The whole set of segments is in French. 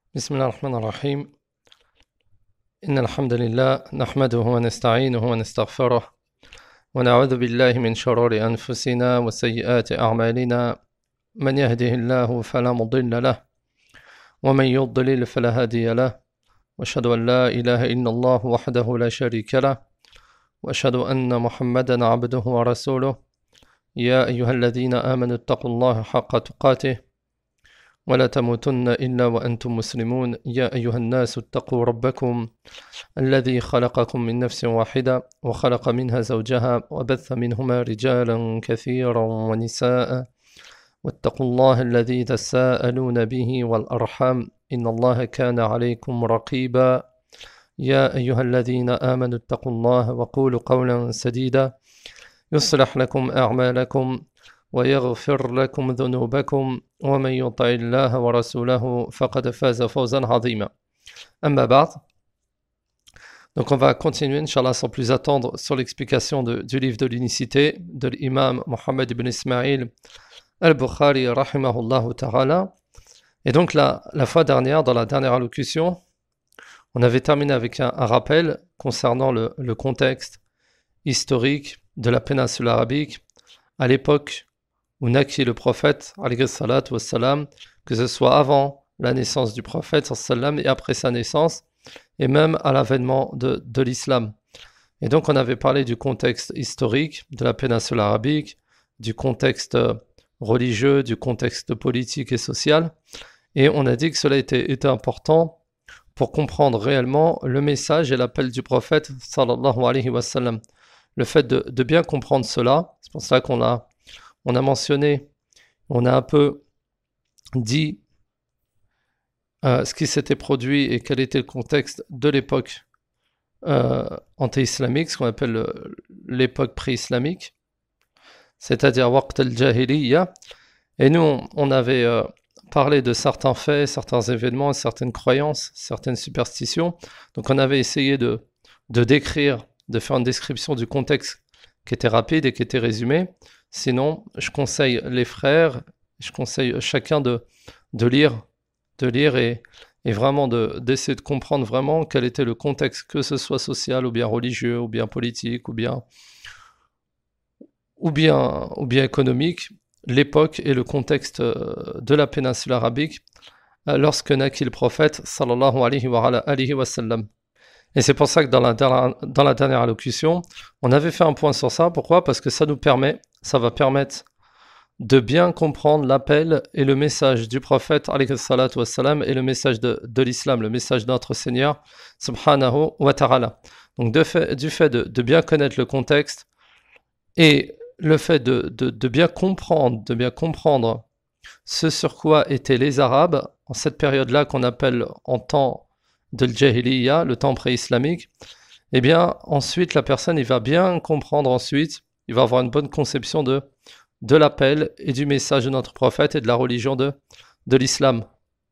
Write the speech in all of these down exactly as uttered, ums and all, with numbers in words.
بسم الله الرحمن الرحيم إن الحمد لله نحمده ونستعينه ونستغفره ونعوذ بالله من شرور أنفسنا وسيئات أعمالنا من يهده الله فلا مضل له ومن يضلل فلا هادي له وأشهد أن لا إله إلا الله وحده لا شريك له وأشهد أن محمدا عبده ورسوله يا أيها الذين آمنوا اتقوا الله حق تقاته ولا تموتن إلا وأنتم مسلمون يا أيها الناس اتقوا ربكم الذي خلقكم من نفس واحدة وخلق منها زوجها وبث منهما رجالا كثيرا ونساء واتقوا الله الذي تساءلون به والأرحام إن الله كان عليكم رقيبا يا أيها الذين آمنوا اتقوا الله وقولوا قولا سديدا يصلح لكم أعمالكم ويغفر لكم ذنوبكم ومن يطع الله ورسوله فقد فاز فوزا عظيما أما بعد. Donc on va continuer, Inch'Allah, sans plus attendre, sur l'explication de, du livre de l'unicité de l'imam Mohammed ibn Ismail al-Bukhari, rahimahullah ta'ala. Et donc la, la fois dernière, dans la dernière allocution, on avait terminé avec un, un rappel concernant le, le contexte historique de la péninsule arabique à l'époque où naquit le prophète, alayhi salatu wassalam, que ce soit avant la naissance du prophète, sallam, et après sa naissance, et même à l'avènement de, de l'islam. Et donc on avait parlé du contexte historique de la péninsule arabique, du contexte religieux, du contexte politique et social, et on a dit que cela était, était important pour comprendre réellement le message et l'appel du prophète, sallallahu alayhi wa sallam. Le fait de, de bien comprendre cela, c'est pour ça qu'on a On a mentionné, on a un peu dit euh, ce qui s'était produit et quel était le contexte de l'époque euh, anti-islamique, ce qu'on appelle le, l'époque pré-islamique, c'est-à-dire Waqt al-Jahiliya. Et nous, on, on avait euh, parlé de certains faits, certains événements, certaines croyances, certaines superstitions. Donc on avait essayé de, de décrire, de faire une description du contexte qui était rapide et qui était résumé. Sinon, je conseille les frères, je conseille chacun de, de lire, de lire et, et vraiment de, d'essayer de comprendre vraiment quel était le contexte, que ce soit social ou bien religieux, ou bien politique, ou bien, ou bien, ou bien économique, l'époque et le contexte de la péninsule arabique lorsque naquit le prophète, sallallahu alayhi wa, alayhi wa sallam. Et c'est pour ça que dans la, dans la dernière allocution, on avait fait un point sur ça. Pourquoi ? Parce que ça nous permet, ça va permettre de bien comprendre l'appel et le message du prophète, alayhi salatu wassalam, et le message de, de l'islam, le message de notre Seigneur, subhanahu wa ta'ala. Donc de fait, du fait de, de bien connaître le contexte et le fait de, de, de bien comprendre, de bien comprendre ce sur quoi étaient les Arabes en cette période-là qu'on appelle en temps de l'Jahiliya, le temps pré-islamique, eh bien, ensuite, la personne, il va bien comprendre ensuite, il va avoir une bonne conception de, de l'appel et du message de notre prophète et de la religion de, de l'islam.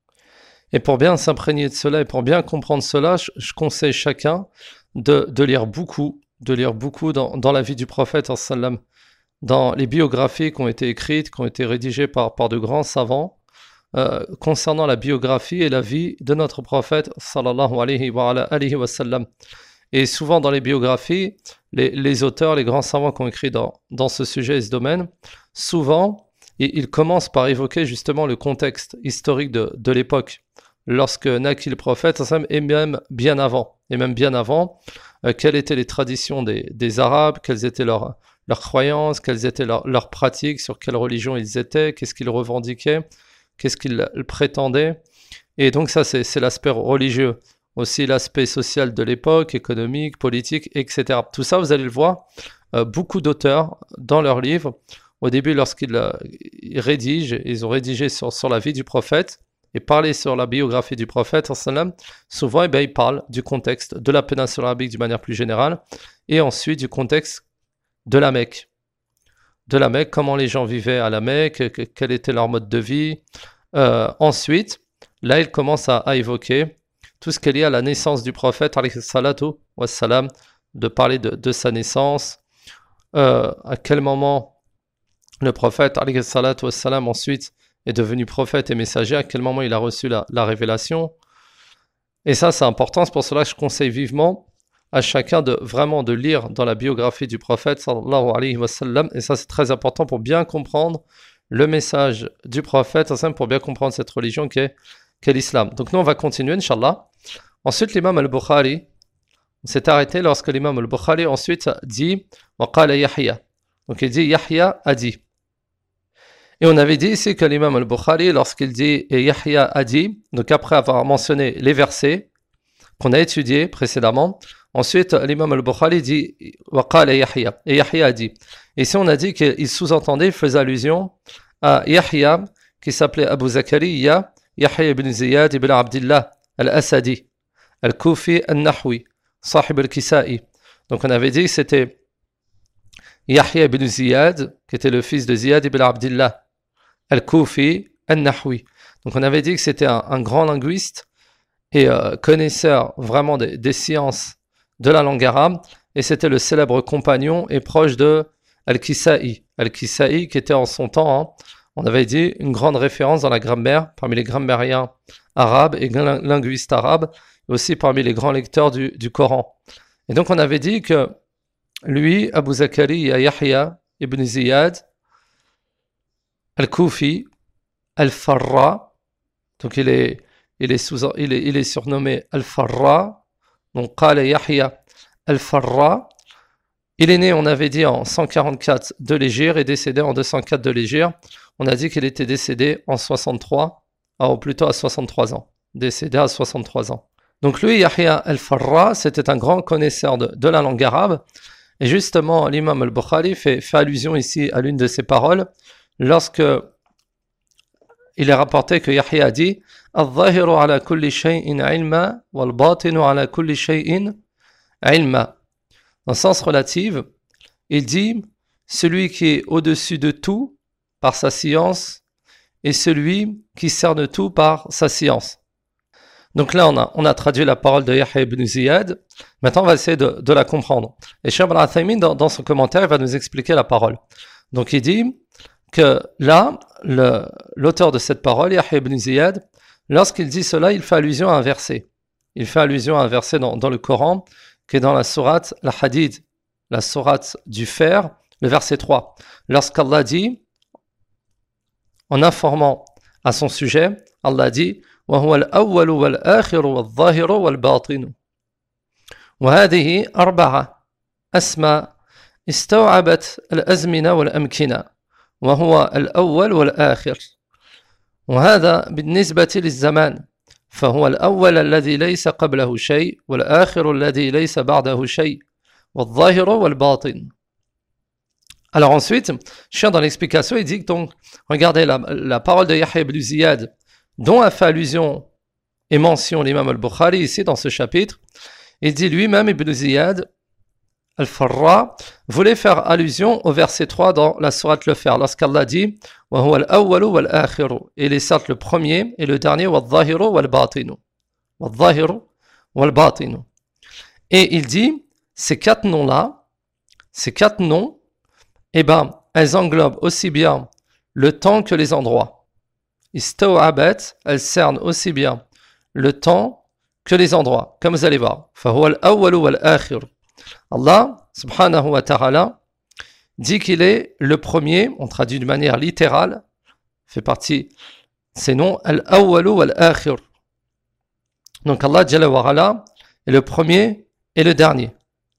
Et pour bien s'imprégner de cela et pour bien comprendre cela, je, je conseille chacun de, de lire beaucoup, de lire beaucoup dans, dans la vie du prophète, sallam, dans les biographies qui ont été écrites, qui ont été rédigées par, par de grands savants, Euh, concernant la biographie et la vie de notre prophète sallallahu alayhi wa, alayhi wa sallam. Et souvent dans les biographies, les, les auteurs, les grands savants qui ont écrit dans, dans ce sujet et ce domaine, souvent ils, ils commencent par évoquer justement le contexte historique de, de l'époque, lorsque naquit le prophète, et même bien avant, et même bien avant, euh, quelles étaient les traditions des, des Arabes, quelles étaient leurs, leurs croyances, quelles étaient leurs, leurs pratiques, sur quelle religion ils étaient, qu'est-ce qu'ils revendiquaient, qu'est-ce qu'il prétendait. Et donc ça, c'est, c'est l'aspect religieux. Aussi l'aspect social de l'époque, économique, politique, et cetera. Tout ça, vous allez le voir, euh, beaucoup d'auteurs, dans leurs livres, au début, lorsqu'ils euh, ils rédigent, ils ont rédigé sur, sur la vie du prophète, et parlé sur la biographie du prophète, souvent, eh bien, ils parlent du contexte de la péninsule arabique d'une manière plus générale, et ensuite du contexte de la Mecque. de la Mecque, comment les gens vivaient à la Mecque, quel était leur mode de vie. Euh, ensuite, là, il commence à, à évoquer tout ce qui est lié à la naissance du prophète, alayhi salatu wassalam, de parler de, de sa naissance, euh, à quel moment le prophète, alayhi salatu wassalam, ensuite est devenu prophète et messager, à quel moment il a reçu la, la révélation, Et ça, c'est important, c'est pour cela que je conseille vivement à chacun de vraiment de lire dans la biographie du prophète sallallahu alayhi wa sallam, et ça c'est très important pour bien comprendre le message du prophète, pour bien comprendre cette religion qu'est, qu'est l'islam. Donc nous on va continuer, Inch'Allah. Ensuite l'imam al-Bukhari, on s'est arrêté lorsque l'imam al-Bukhari ensuite dit « Wa qala Yahya ». Donc il dit « Yahya a dit ». Et on avait dit ici que l'imam al-Bukhari, lorsqu'il dit « Et Yahya a dit », donc après avoir mentionné les versets qu'on a étudiés précédemment, ensuite, l'imam al-Bukhari dit « Wa qala Yahya » et Yahya a dit. Et ici, on a dit qu'il sous-entendait, il faisait allusion à Yahya, qui s'appelait Abu Zakariya, Yahya ibn Ziyad ibn Abdillah al-Asadi, al-Kufi al-Nahwi, Sahib al-Kisa'i. Donc on avait dit que c'était Yahya ibn Ziyad, qui était le fils de Ziyad ibn Abdillah, al-Kufi al-Nahwi. Donc on avait dit que c'était un, un grand linguiste et euh, connaisseur vraiment des, des sciences de la langue arabe, et c'était le célèbre compagnon et proche de Al-Kisa'i. Al-Kisa'i qui était en son temps, hein, on avait dit, une grande référence dans la grammaire, parmi les grammairiens arabes et linguistes arabes, et aussi parmi les grands lecteurs du, du Coran. Et donc on avait dit que lui, Abu Zakariya Yahya ibn Ziyad, Al-Kufi, Al-Farra, donc il est, il est, sous, il est, il est surnommé Al-Farra, donc Qala Yahya Al-Farra, il est né, on avait dit, en cent quarante-quatre de l'Hégire et décédé en deux cent quatre de l'Hégire. On a dit qu'il était décédé en soixante-trois, ou plutôt à soixante-trois ans, décédé à soixante-trois ans. Donc lui, Yahya Al-Farra, c'était un grand connaisseur de, de la langue arabe, et justement l'imam al-Bukhari fait, fait allusion ici à l'une de ses paroles, lorsque il est rapporté que Yahya a dit « Al-Zahiru ala kulli shay'in ilma, wal-batinu ala kulli shay'in ilma ». Dans le sens relatif, il dit « Celui qui est au-dessus de tout par sa science, et celui qui cerne tout par sa science ». Donc là, on a, on a traduit la parole de Yahya ibn Ziyad. Maintenant, on va essayer de, de la comprendre. Et Cheikh al-Uthaymin, dans, dans son commentaire, il va nous expliquer la parole. Donc il dit que là, le, l'auteur de cette parole, Yahya ibn Ziyad, lorsqu'il dit cela, il fait allusion à un verset. Il fait allusion à un verset dans, dans le Coran, qui est dans la sourate, la Hadid, la sourate du fer, le verset trois. Lorsqu'Allah dit, en informant à son sujet, Allah dit « وَهُوَ الْأَوَّلُ وَالْآخِرُ وَالظَّاهِرُ وَالْبَاطِنُ وَهَذِهِ أَرْبَعَةٌ أسماء استوعبت الأزمنة والأمكنة وهو الأول والآخر وهذا بالنسبة للزمان فهو الأول الذي ليس قبله شيء والآخر الذي ليس بعده شيء والظاهر والباطن. » Alors ensuite, Cheikh dans l'explication, il dit que donc, regardez la, la parole de Yahya ibn Ziyad, dont a fait allusion et mention l'imam al-Bukhari ici dans ce chapitre. Il dit lui-même, Ibn Ziyad al-Farra voulait faire allusion au verset trois dans la sourate le fer, lorsqu'Allah dit « Wa huwa al-awwalu wal-akhiru » et il est certes le premier et le dernier « Wa-dhahiru wal-batinu » Wa-dhahiru wal-batinu. Et il dit, ces quatre noms-là, ces quatre noms, eh ben, elles englobent aussi bien le temps que les endroits. Istaw'abat, elles cernent aussi bien le temps que les endroits, comme vous allez voir. Fahuwa al-awwalu wal-akhir. Allah, subhanahu wa ta'ala, dit qu'il est le premier, on traduit de manière littérale, fait partie de ces noms, al-awwalu wal-akhir. Donc Allah, jalla wa ala, est le premier et le dernier.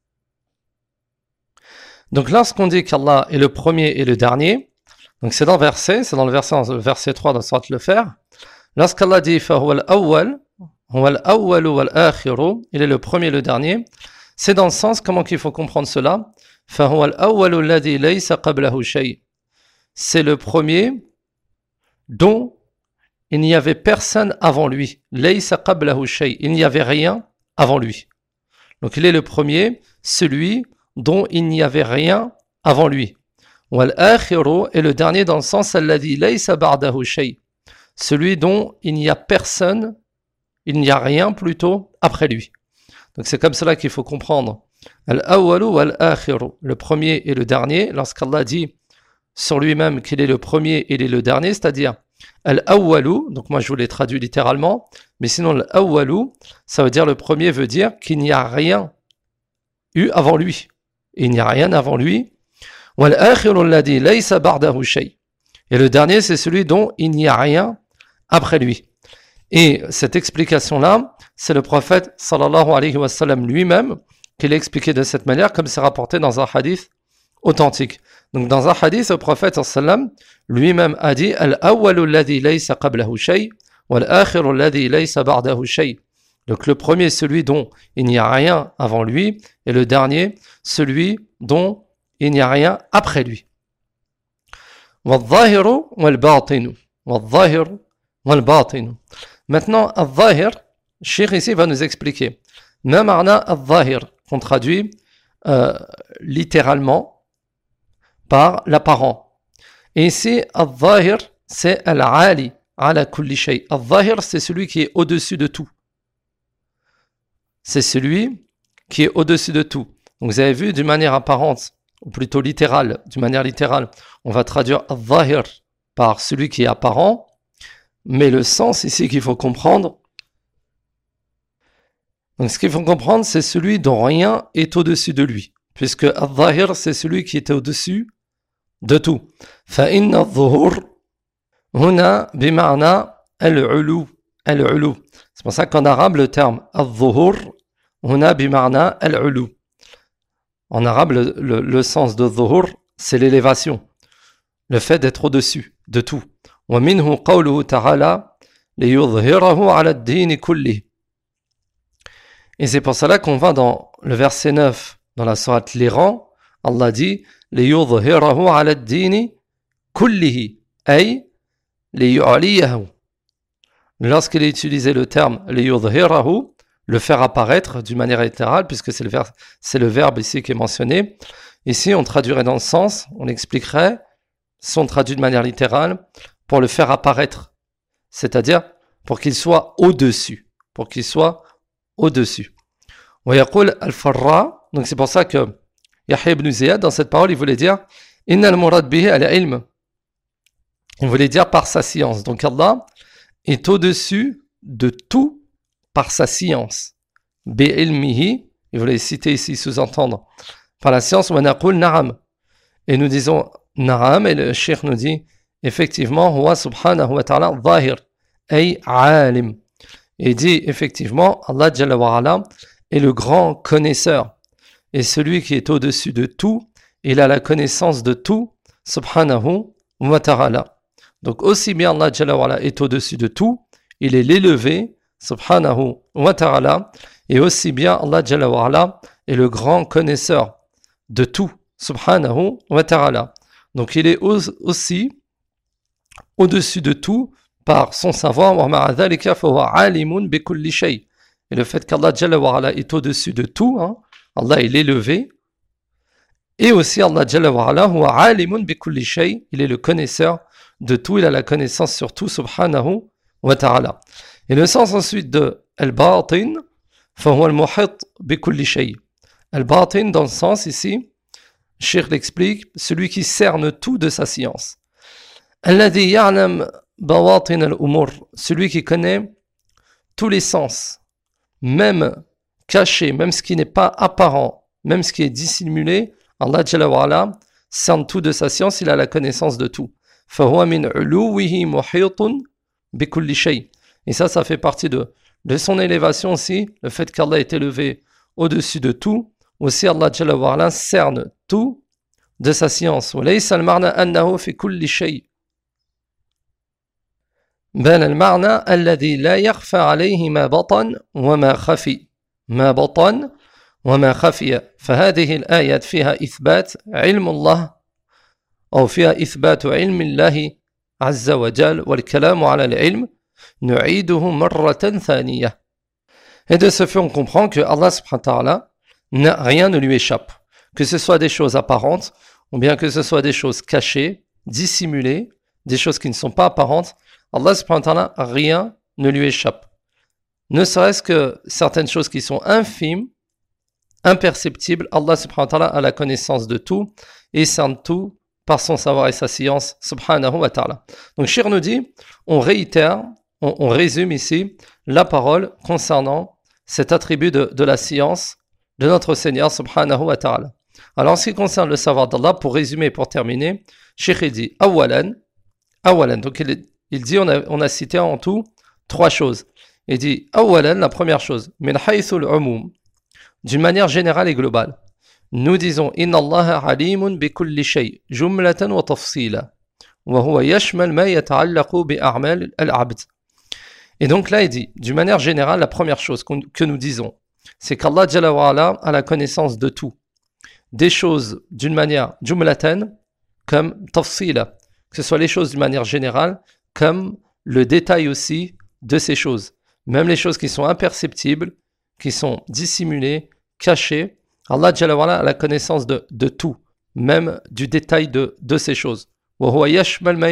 Donc lorsqu'on dit qu'Allah est le premier et le dernier, donc c'est dans le verset, c'est dans le verset, le verset trois dans Sourate le fer, lorsqu'Allah dit fahuwa al-awwal, huwa al-awwalu wal-akhiru, il est le premier et le dernier, c'est dans le sens comment qu'il faut comprendre cela, fahuwa al-awwalu alladhi laysa qablahu shay, c'est le premier dont il n'y avait personne avant lui, laysa qablahu shay, il n'y avait rien avant lui. Donc il est le premier, celui dont il n'y avait rien avant lui. Wal-akhiru est le dernier dans le sens alladhi laysa ba'dahu shay, celui dont il n'y a personne, il n'y a rien plutôt après lui. Donc c'est comme cela qu'il faut comprendre al-awwalu wal-akhiru, le premier et le dernier, lorsqu'Allah dit sur lui-même qu'il est le premier et il est le dernier, c'est-à-dire Al-awwalu, donc moi je vous l'ai traduit littéralement, mais sinon al-awwalu, ça veut dire le premier veut dire qu'il n'y a rien eu avant lui. Il n'y a rien avant lui. Wal-akhiru alladhi laysa ba'dahu shay. Et le dernier, c'est celui dont il n'y a rien après lui. Et cette explication-là, c'est le prophète sallallahu alayhi wa sallam lui-même qui l'a expliqué de cette manière, comme c'est rapporté dans un hadith authentique. Donc dans un hadith, le prophète sallallahu alayhi wa sallam lui-même a dit Al-awwalu alladhi laysa qablahu shay, wal-akhiru alladhi laysa ba'dahu shay. Donc le premier, celui dont il n'y a rien avant lui, et le dernier, celui dont il n'y a rien après lui. Wal-zahiru wal-batinu. Wal-zahiru wal-batinu. Maintenant, al-zahir, Cheikh ici va nous expliquer. Ma ma'na al-zahir, qu'on traduit euh, littéralement par l'apparent. Et ici, al-zahir, c'est al-ali, ala kulli shay. Al-zahir, c'est celui qui est au-dessus de tout. C'est celui qui est au-dessus de tout. Donc vous avez vu, d'une manière apparente, ou plutôt littérale, d'une manière littérale, on va traduire al-zahir par celui qui est apparent. Mais le sens ici qu'il faut comprendre, donc ce qu'il faut comprendre, c'est celui dont rien est au-dessus de lui. Puisque al-zahir, c'est celui qui est au-dessus de tout. فَإِنَّ الظُّهُورِ هُنَا بِمَعْنَى الْعُلُو. الْعُلُو. C'est pour ça qu'en arabe, le terme al-zuhur, هُنَا بِمَعْنَى الْعُلُو. En arabe, le, le, le sens de zuhur, c'est l'élévation. Le fait d'être au-dessus de tout. ومنه قوله تعالى ليظهره على الدين كله. Et c'est pour cela qu'on va dans le verset neuf, dans la sourate l'Iran, Allah dit ليظهره على الدين كله, أي ليعليه. Lorsqu'il est utilisé le terme ليظهره, le faire apparaître d'une manière littérale, puisque c'est le, ver- c'est le verbe ici qui est mentionné. Ici, on traduirait dans le sens, on expliquerait, si on traduit de manière littérale, pour le faire apparaître, c'est-à-dire pour qu'il soit au-dessus, pour qu'il soit au-dessus. ويقول الفراء, donc c'est pour ça que Yahya ibn Ziyad, dans cette parole, il voulait dire إن المراد به العلم. Il voulait dire par sa science. Donc Allah est au-dessus de tout par sa science. بِعِلْمِهِ, il voulait citer ici, sous-entendre, par la science, وَنَقُولْ نَعَمْ. Et nous disons نَعَمْ, et le cheikh nous dit effectivement, huwa subhanahu wa ta'ala zahir, ay alim. Et dit effectivement, Allah Jalla wa ala est le grand connaisseur. Et celui qui est au-dessus de tout, il a la connaissance de tout, subhanahu wa ta'ala. Donc aussi bien Allah Jalla wa ala est au-dessus de tout, il est l'élevé, subhanahu wa ta'ala, et aussi bien Allah Jalla wa ala est le grand connaisseur de tout, subhanahu wa ta'ala. Donc il est aussi au-dessus de tout par son savoir. Et le fait qu'Allah Jalla wa ala est au-dessus de tout, hein, Allah est l'élevé, et aussi Allah Jalla wa ala huwa alimun bi kulli shay, il est le connaisseur de tout, il a la connaissance sur tout, subhanahu wa ta'ala. Et le sens ensuite de al-batin, fahuwa al-muhit bi kulli shay. Al-batin, dans le sens ici, Cheikh l'explique, celui qui cerne tout de sa science. Alladhi ya'lam bawatin al-umur, celui qui connaît tous les sens, même caché, même ce qui n'est pas apparent, même ce qui est dissimulé, Allah Jalla wa ala cerne tout de sa science, il a la connaissance de tout. Fahuwa min uluwihi muhitun bi kulli shay. Et ça, ça fait partie de, de son élévation aussi, le fait qu'Allah est élevé au-dessus de tout. Aussi Allah Jalla wa ala cerne tout de sa science. Wa laysa al-ma'na annahu fi kulli shay. بل المعنى الذي لا يخفى عليه ما بطن وما خفي ما بطن وما خفي فهذه الآيات فيها إثبات علم الله أو فيها إثبات علم الله عز وجل والكلام على العلم نعيده مرة ثانية. Et de ce fait on comprend que Allah subhanahu wa ta'ala, rien ne lui échappe, que ce soit des choses apparentes ou bien que ce soit des choses cachées, dissimulées, des choses qui ne sont pas apparentes. Allah subhanahu wa ta'ala, rien ne lui échappe. Ne serait-ce que certaines choses qui sont infimes, imperceptibles, Allah subhanahu wa ta'ala a la connaissance de tout et cerne tout par son savoir et sa science, subhanahu wa ta'ala. Donc, Cheikh nous dit, on réitère, on, on résume ici la parole concernant cet attribut de, de la science de notre Seigneur, subhanahu wa ta'ala. Alors, en ce qui concerne le savoir d'Allah, pour résumer, pour terminer, Cheikh dit, awalan, awalan, donc il, il dit, on a, on a cité en tout trois choses. Il dit, awalan, la première chose, min haythul umum, d'une manière générale et globale. Nous disons, inna Allah alimun bi kulli shay, jumlatan wa tafsila, wa huwa yashmal ma yata'allaqu bi a'mal al-'abd. Et donc là, il dit, d'une manière générale, la première chose que nous disons, c'est qu'Allah Jalla wa Ala a la connaissance de tout. Des choses d'une manière jumlatan, comme tafsila, que ce soit les choses d'une manière générale, comme le détail aussi de ces choses. Même les choses qui sont imperceptibles, qui sont dissimulées, cachées, Allah Jalla wa Ala a la connaissance de, de tout, même du détail de, de ces choses. Et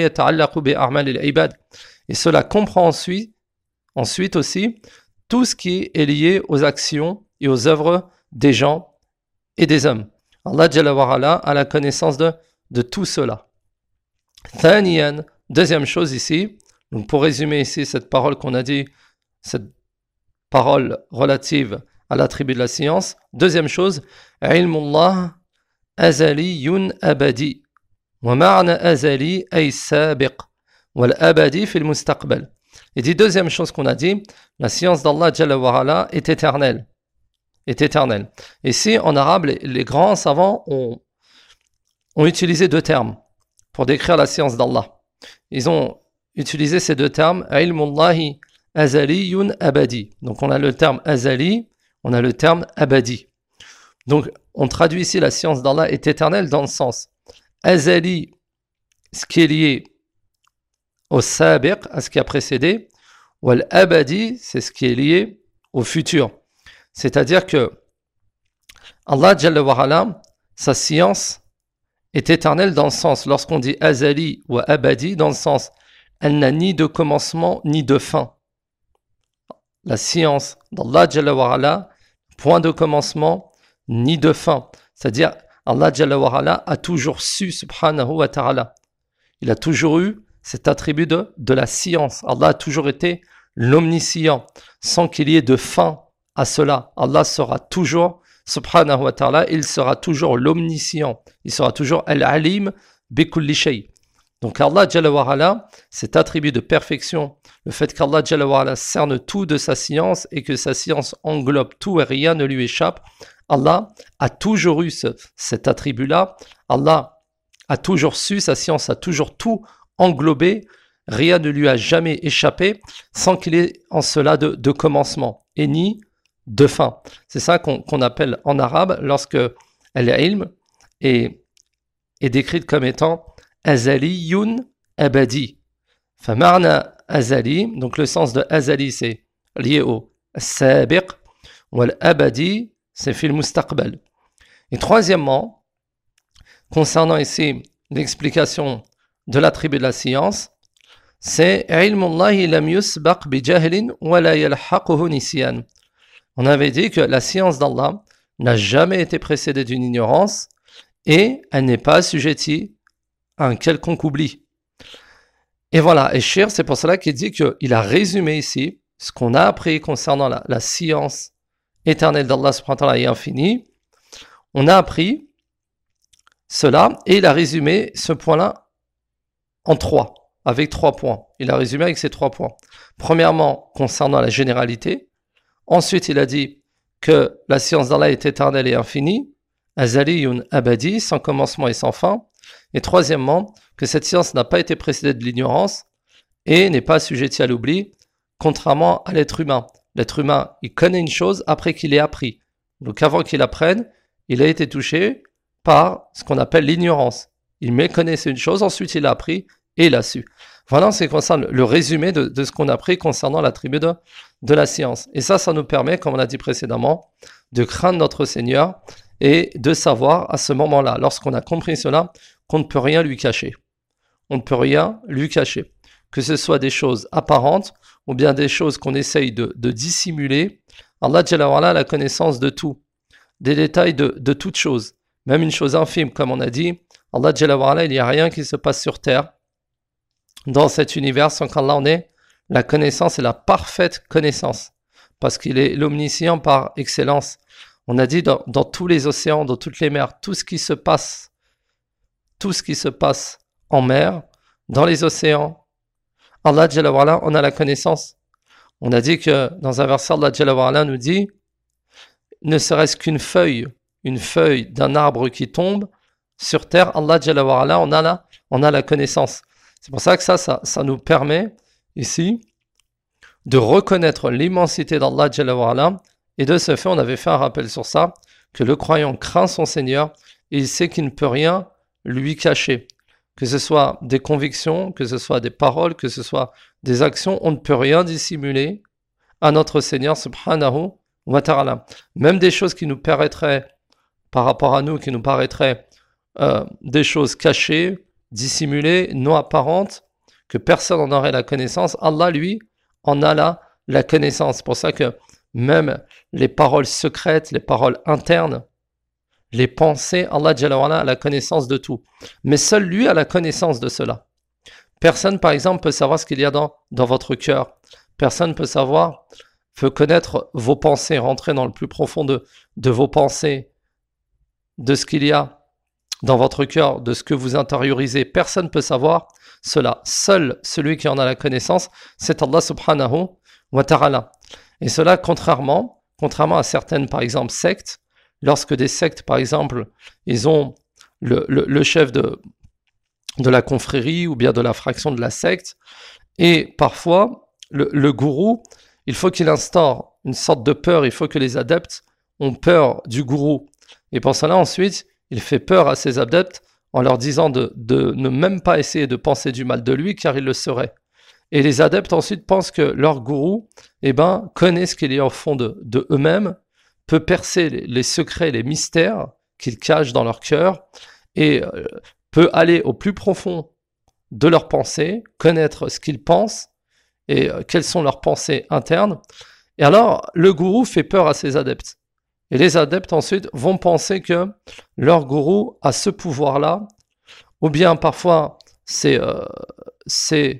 cela comprend ensuite, ensuite aussi tout ce qui est lié aux actions et aux œuvres des gens et des hommes. Allah Jalla wa Ala a la connaissance de, de tout cela. Thaniyan, deuxième chose ici, donc pour résumer ici cette parole qu'on a dit, cette parole relative à l'attribut de la science. Deuxième chose, ilmullah azaliyun abadi. Wa ma'na azali ay sabiq. Wal abadi fil mustaqbal. Il dit deuxième chose qu'on a dit, la science d'Allah Jalla wa Ala est éternelle. Est éternelle. Ici, en arabe, les, les grands savants ont, ont utilisé deux termes pour décrire la science d'Allah. Ils ont utilisé ces deux termes, ilmullahi azaliyun abadi. Donc on a le terme azali, on a le terme abadi. Donc on traduit ici la science d'Allah est éternelle dans le sens azali, ce qui est lié au sabiq, à ce qui a précédé, ou al abadi, c'est ce qui est lié au futur. C'est-à-dire que Allah Jalla wa Ala, sa science est éternelle dans le sens, lorsqu'on dit azali ou abadi, dans le sens, elle n'a ni de commencement ni de fin. La science d'Allah Jalla wa Ala, point de commencement ni de fin. C'est-à-dire, Allah Jalla wa Ala a toujours su, subhanahu wa ta'ala. Il a toujours eu cet attribut de, de la science. Allah a toujours été l'omniscient, sans qu'il y ait de fin à cela. Allah sera toujours, subhanahu wa ta'ala, il sera toujours l'omniscient. Il sera toujours al-alim bi kulli shay. Donc Allah Jalla wa Ala, cet attribut de perfection, le fait qu'Allah Jalla wa Ala cerne tout de sa science et que sa science englobe tout et rien ne lui échappe, Allah a toujours eu ce, cet attribut-là. Allah a toujours su, sa science a toujours tout englobé, rien ne lui a jamais échappé sans qu'il ait en cela de, de commencement et ni de fin. C'est ça qu'on, qu'on appelle en arabe, lorsque al-ilm est, est décrite comme étant azaliyun abadi. Famarna azali, donc le sens de azali c'est lié au sabiq, ou al-abadi c'est fil mustaqbal. Et troisièmement, concernant ici l'explication de l'attribut de la science, c'est ilmullahi lam yusbaq bi jahlin wa la yalhaquhu nisyan. On avait dit que la science d'Allah n'a jamais été précédée d'une ignorance et elle n'est pas assujettie à un quelconque oubli. Et voilà, et Shir, c'est pour cela qu'il dit qu'il a résumé ici ce qu'on a appris concernant la, la science éternelle d'Allah subhanahu wa ta'ala et infinie. On a appris cela et il a résumé ce point-là en trois, avec trois points. Il a résumé avec ces trois points. Premièrement, concernant la généralité. Ensuite, il a dit que la science d'Allah est éternelle et infinie, azaliyun abadi, sans commencement et sans fin. Et troisièmement, que cette science n'a pas été précédée de l'ignorance et n'est pas assujettie à l'oubli, contrairement à l'être humain. L'être humain, il connaît une chose après qu'il l'ait appris. Donc avant qu'il apprenne, il a été touché par ce qu'on appelle l'ignorance. Il méconnaissait une chose, ensuite il a appris et il a su. Voilà, c'est concerne le résumé de, de ce qu'on a appris concernant l'attribut de, de la science. Et ça, ça nous permet, comme on l'a dit précédemment, de craindre notre Seigneur et de savoir à ce moment-là, lorsqu'on a compris cela, qu'on ne peut rien lui cacher. On ne peut rien lui cacher. Que ce soit des choses apparentes ou bien des choses qu'on essaye de, de dissimuler, Allah Jalla wa Ala a la connaissance de tout, des détails de, de toutes choses. Même une chose infime, comme on a dit, Allah Jalla wa Ala, il n'y a rien qui se passe sur terre, dans cet univers, sans qu'Allah en ait la connaissance et la parfaite connaissance. Parce qu'il est l'omniscient par excellence. On a dit dans, dans tous les océans, dans toutes les mers, tout ce qui se passe, tout ce qui se passe en mer, dans les océans, Allah Jalla wa Ala, on a la connaissance. On a dit que dans un verset, Allah Jalla wa Ala nous dit, ne serait-ce qu'une feuille, une feuille d'un arbre qui tombe sur terre, Allah Jalla wa Ala, on a la, on a la connaissance. C'est pour ça que ça, ça, ça nous permet ici de reconnaître l'immensité d'Allah Jalla wa Ala. Et de ce fait, on avait fait un rappel sur ça, que le croyant craint son Seigneur et il sait qu'il ne peut rien lui cacher. Que ce soit des convictions, que ce soit des paroles, que ce soit des actions, on ne peut rien dissimuler à notre Seigneur subhanahu wa ta'ala. Même des choses qui nous paraîtraient, par rapport à nous, qui nous paraîtraient euh, des choses cachées, dissimulées, non apparentes, que personne n'en aurait la connaissance, Allah, lui, en a la, la connaissance. C'est pour ça que même les paroles secrètes, les paroles internes, les pensées, Allah Jalla wa Ala a la connaissance de tout. Mais seul lui a la connaissance de cela. Personne, par exemple, peut savoir ce qu'il y a dans, dans votre cœur. Personne peut savoir, peut connaître vos pensées, rentrer dans le plus profond de, de vos pensées, de ce qu'il y a dans votre cœur, de ce que vous intériorisez. Personne ne peut savoir cela. Seul celui qui en a la connaissance, c'est Allah subhanahu wa ta'ala. Et cela, contrairement, contrairement à certaines, par exemple, sectes, lorsque des sectes, par exemple, ils ont le, le, le chef de, de la confrérie ou bien de la fraction de la secte, et parfois, le, le gourou, il faut qu'il instaure une sorte de peur, il faut que les adeptes ont peur du gourou. Et pour cela, ensuite, il fait peur à ses adeptes en leur disant de, de ne même pas essayer de penser du mal de lui, car il le serait. Et les adeptes ensuite pensent que leur gourou, eh ben, connaît ce qu'il y a au fond de, de eux-mêmes, peut percer les, les secrets, les mystères qu'ils cachent dans leur cœur, et euh, peut aller au plus profond de leurs pensées, connaître ce qu'ils pensent, et euh, quelles sont leurs pensées internes. Et alors, le gourou fait peur à ses adeptes. Et les adeptes ensuite vont penser que leur gourou a ce pouvoir-là, ou bien parfois c'est euh, c'est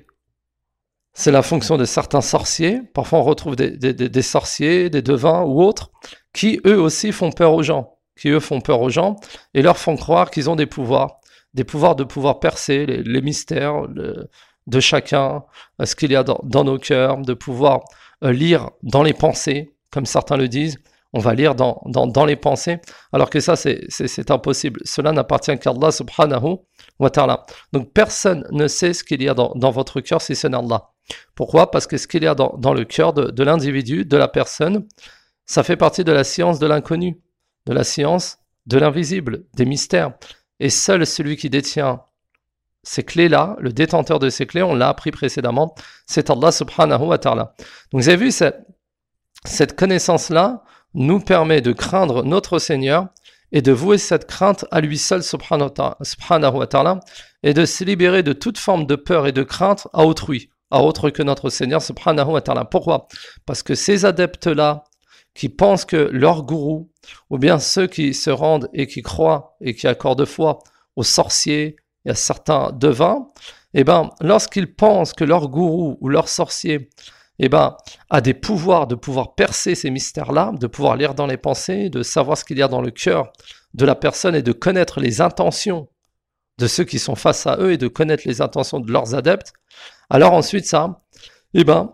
c'est la fonction de certains sorciers. Parfois on retrouve des, des, des sorciers, des devins ou autres, qui eux aussi font peur aux gens, qui eux font peur aux gens et leur font croire qu'ils ont des pouvoirs, des pouvoirs de pouvoir percer les, les mystères le, de chacun, ce qu'il y a dans, dans nos cœurs, de pouvoir euh, lire dans les pensées, comme certains le disent. On va lire dans, dans, dans les pensées, alors que ça, c'est, c'est, c'est impossible. Cela n'appartient qu'à Allah subhanahu wa ta'ala. Donc, personne ne sait ce qu'il y a dans, dans votre cœur si ce n'est Allah. Pourquoi ? Parce que ce qu'il y a dans, dans le cœur de, de l'individu, de la personne, ça fait partie de la science de l'inconnu, de la science de l'invisible, des mystères. Et seul celui qui détient ces clés-là, le détenteur de ces clés, on l'a appris précédemment, c'est Allah subhanahu wa ta'ala. Donc, vous avez vu, cette, cette connaissance-là nous permet de craindre notre Seigneur et de vouer cette crainte à lui seul subhanahu wa ta'ala et de se libérer de toute forme de peur et de crainte à autrui, à autre que notre Seigneur subhanahu wa ta'ala. Pourquoi ? Parce que ces adeptes-là qui pensent que leur gourou, ou bien ceux qui se rendent et qui croient et qui accordent foi aux sorciers et à certains devins, eh ben, lorsqu'ils pensent que leur gourou ou leur sorcier eh ben, a des pouvoirs de pouvoir percer ces mystères-là, de pouvoir lire dans les pensées, de savoir ce qu'il y a dans le cœur de la personne et de connaître les intentions de ceux qui sont face à eux et de connaître les intentions de leurs adeptes, alors ensuite ça, eh ben,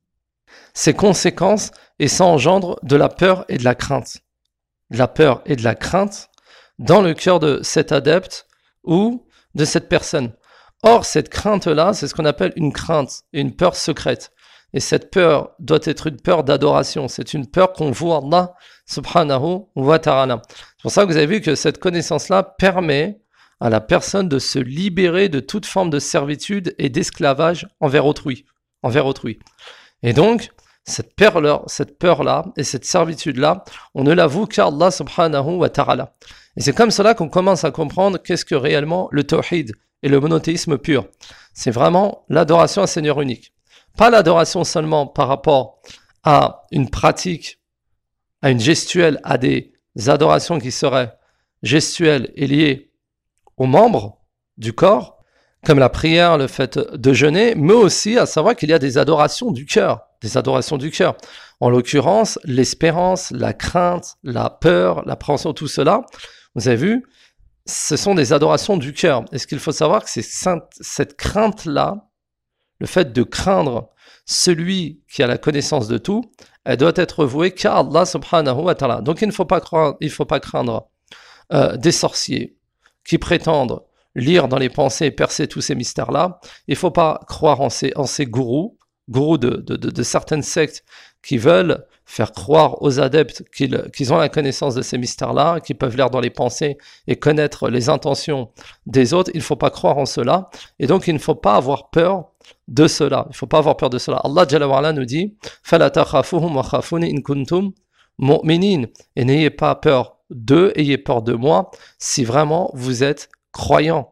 ces conséquences et ça engendre de la peur et de la crainte. De la peur et de la crainte dans le cœur de cet adepte ou de cette personne. Or, cette crainte-là, c'est ce qu'on appelle une crainte et une peur secrète. Et cette peur doit être une peur d'adoration. C'est une peur qu'on voit Allah subhanahu wa ta'ala. C'est pour ça que vous avez vu que cette connaissance-là permet à la personne de se libérer de toute forme de servitude et d'esclavage envers autrui. Envers autrui. Et donc, cette peur-là, cette peur-là et cette servitude-là, on ne l'avoue qu'à Allah subhanahu wa ta'ala. Et c'est comme cela qu'on commence à comprendre qu'est-ce que réellement le tawhid et le monothéisme pur. C'est vraiment l'adoration à Seigneur unique. Pas l'adoration seulement par rapport à une pratique, à une gestuelle, à des adorations qui seraient gestuelles et liées aux membres du corps, comme la prière, le fait de jeûner, mais aussi à savoir qu'il y a des adorations du cœur, des adorations du cœur. En l'occurrence, l'espérance, la crainte, la peur, l'appréhension, tout cela, vous avez vu, ce sont des adorations du cœur. Et ce qu'il faut savoir, que c'est cette crainte-là, le fait de craindre celui qui a la connaissance de tout, elle doit être vouée qu'à Allah subhanahu wa ta'ala. Donc il ne faut pas craindre, il faut pas craindre euh, des sorciers qui prétendent lire dans les pensées et percer tous ces mystères-là. Il ne faut pas croire en ces, en ces gourous, gourous de, de, de, de certaines sectes qui veulent faire croire aux adeptes qu'ils, qu'ils ont la connaissance de ces mystères-là, qu'ils peuvent lire dans les pensées et connaître les intentions des autres. Il ne faut pas croire en cela. Et donc, il ne faut pas avoir peur de cela. Il ne faut pas avoir peur de cela. Allah Jalla wa Ala nous dit « Fala takhafuhum wa khafuni in kuntum mu'minin » et n'ayez pas peur d'eux, ayez peur de moi si vraiment vous êtes croyants.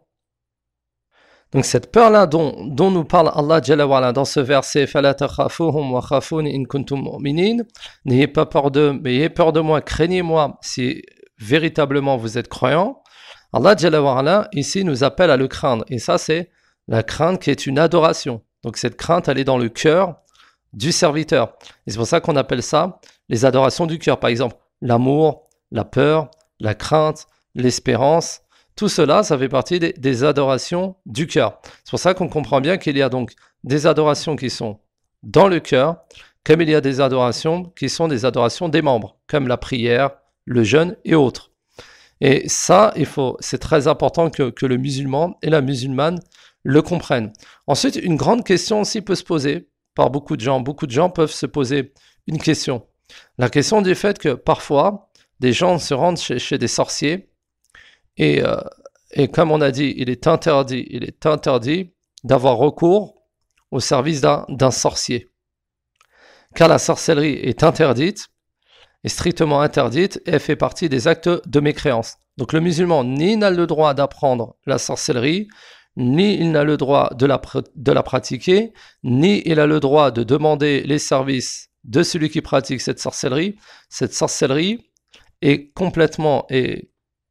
Donc cette peur-là dont, dont nous parle Allah Jalla wa Ala dans ce verset « Fala takhafuhum wa khafuni in kuntum mu'minin » n'ayez pas peur d'eux, mais ayez peur de moi, craignez-moi si véritablement vous êtes croyants. Allah Jalla wa Ala ici nous appelle à le craindre. Et ça c'est la crainte qui est une adoration. Donc cette crainte, elle est dans le cœur du serviteur. Et c'est pour ça qu'on appelle ça les adorations du cœur. Par exemple, l'amour, la peur, la crainte, l'espérance. Tout cela, ça fait partie des, des adorations du cœur. C'est pour ça qu'on comprend bien qu'il y a donc des adorations qui sont dans le cœur, comme il y a des adorations qui sont des adorations des membres, comme la prière, le jeûne et autres. Et ça, il faut, c'est très important que, que le musulman et la musulmane le comprennent. Ensuite, une grande question aussi peut se poser par beaucoup de gens. Beaucoup de gens peuvent se poser une question. La question du fait que parfois, des gens se rendent chez, chez des sorciers et, euh, et comme on a dit, il est interdit, il est interdit d'avoir recours au service d'un, d'un sorcier. Car la sorcellerie est interdite, est strictement interdite et elle fait partie des actes de mécréance. Donc le musulman ni n'a le droit d'apprendre la sorcellerie, ni il n'a le droit de la, de la pratiquer, ni il a le droit de demander les services de celui qui pratique cette sorcellerie. Cette sorcellerie est complètement et,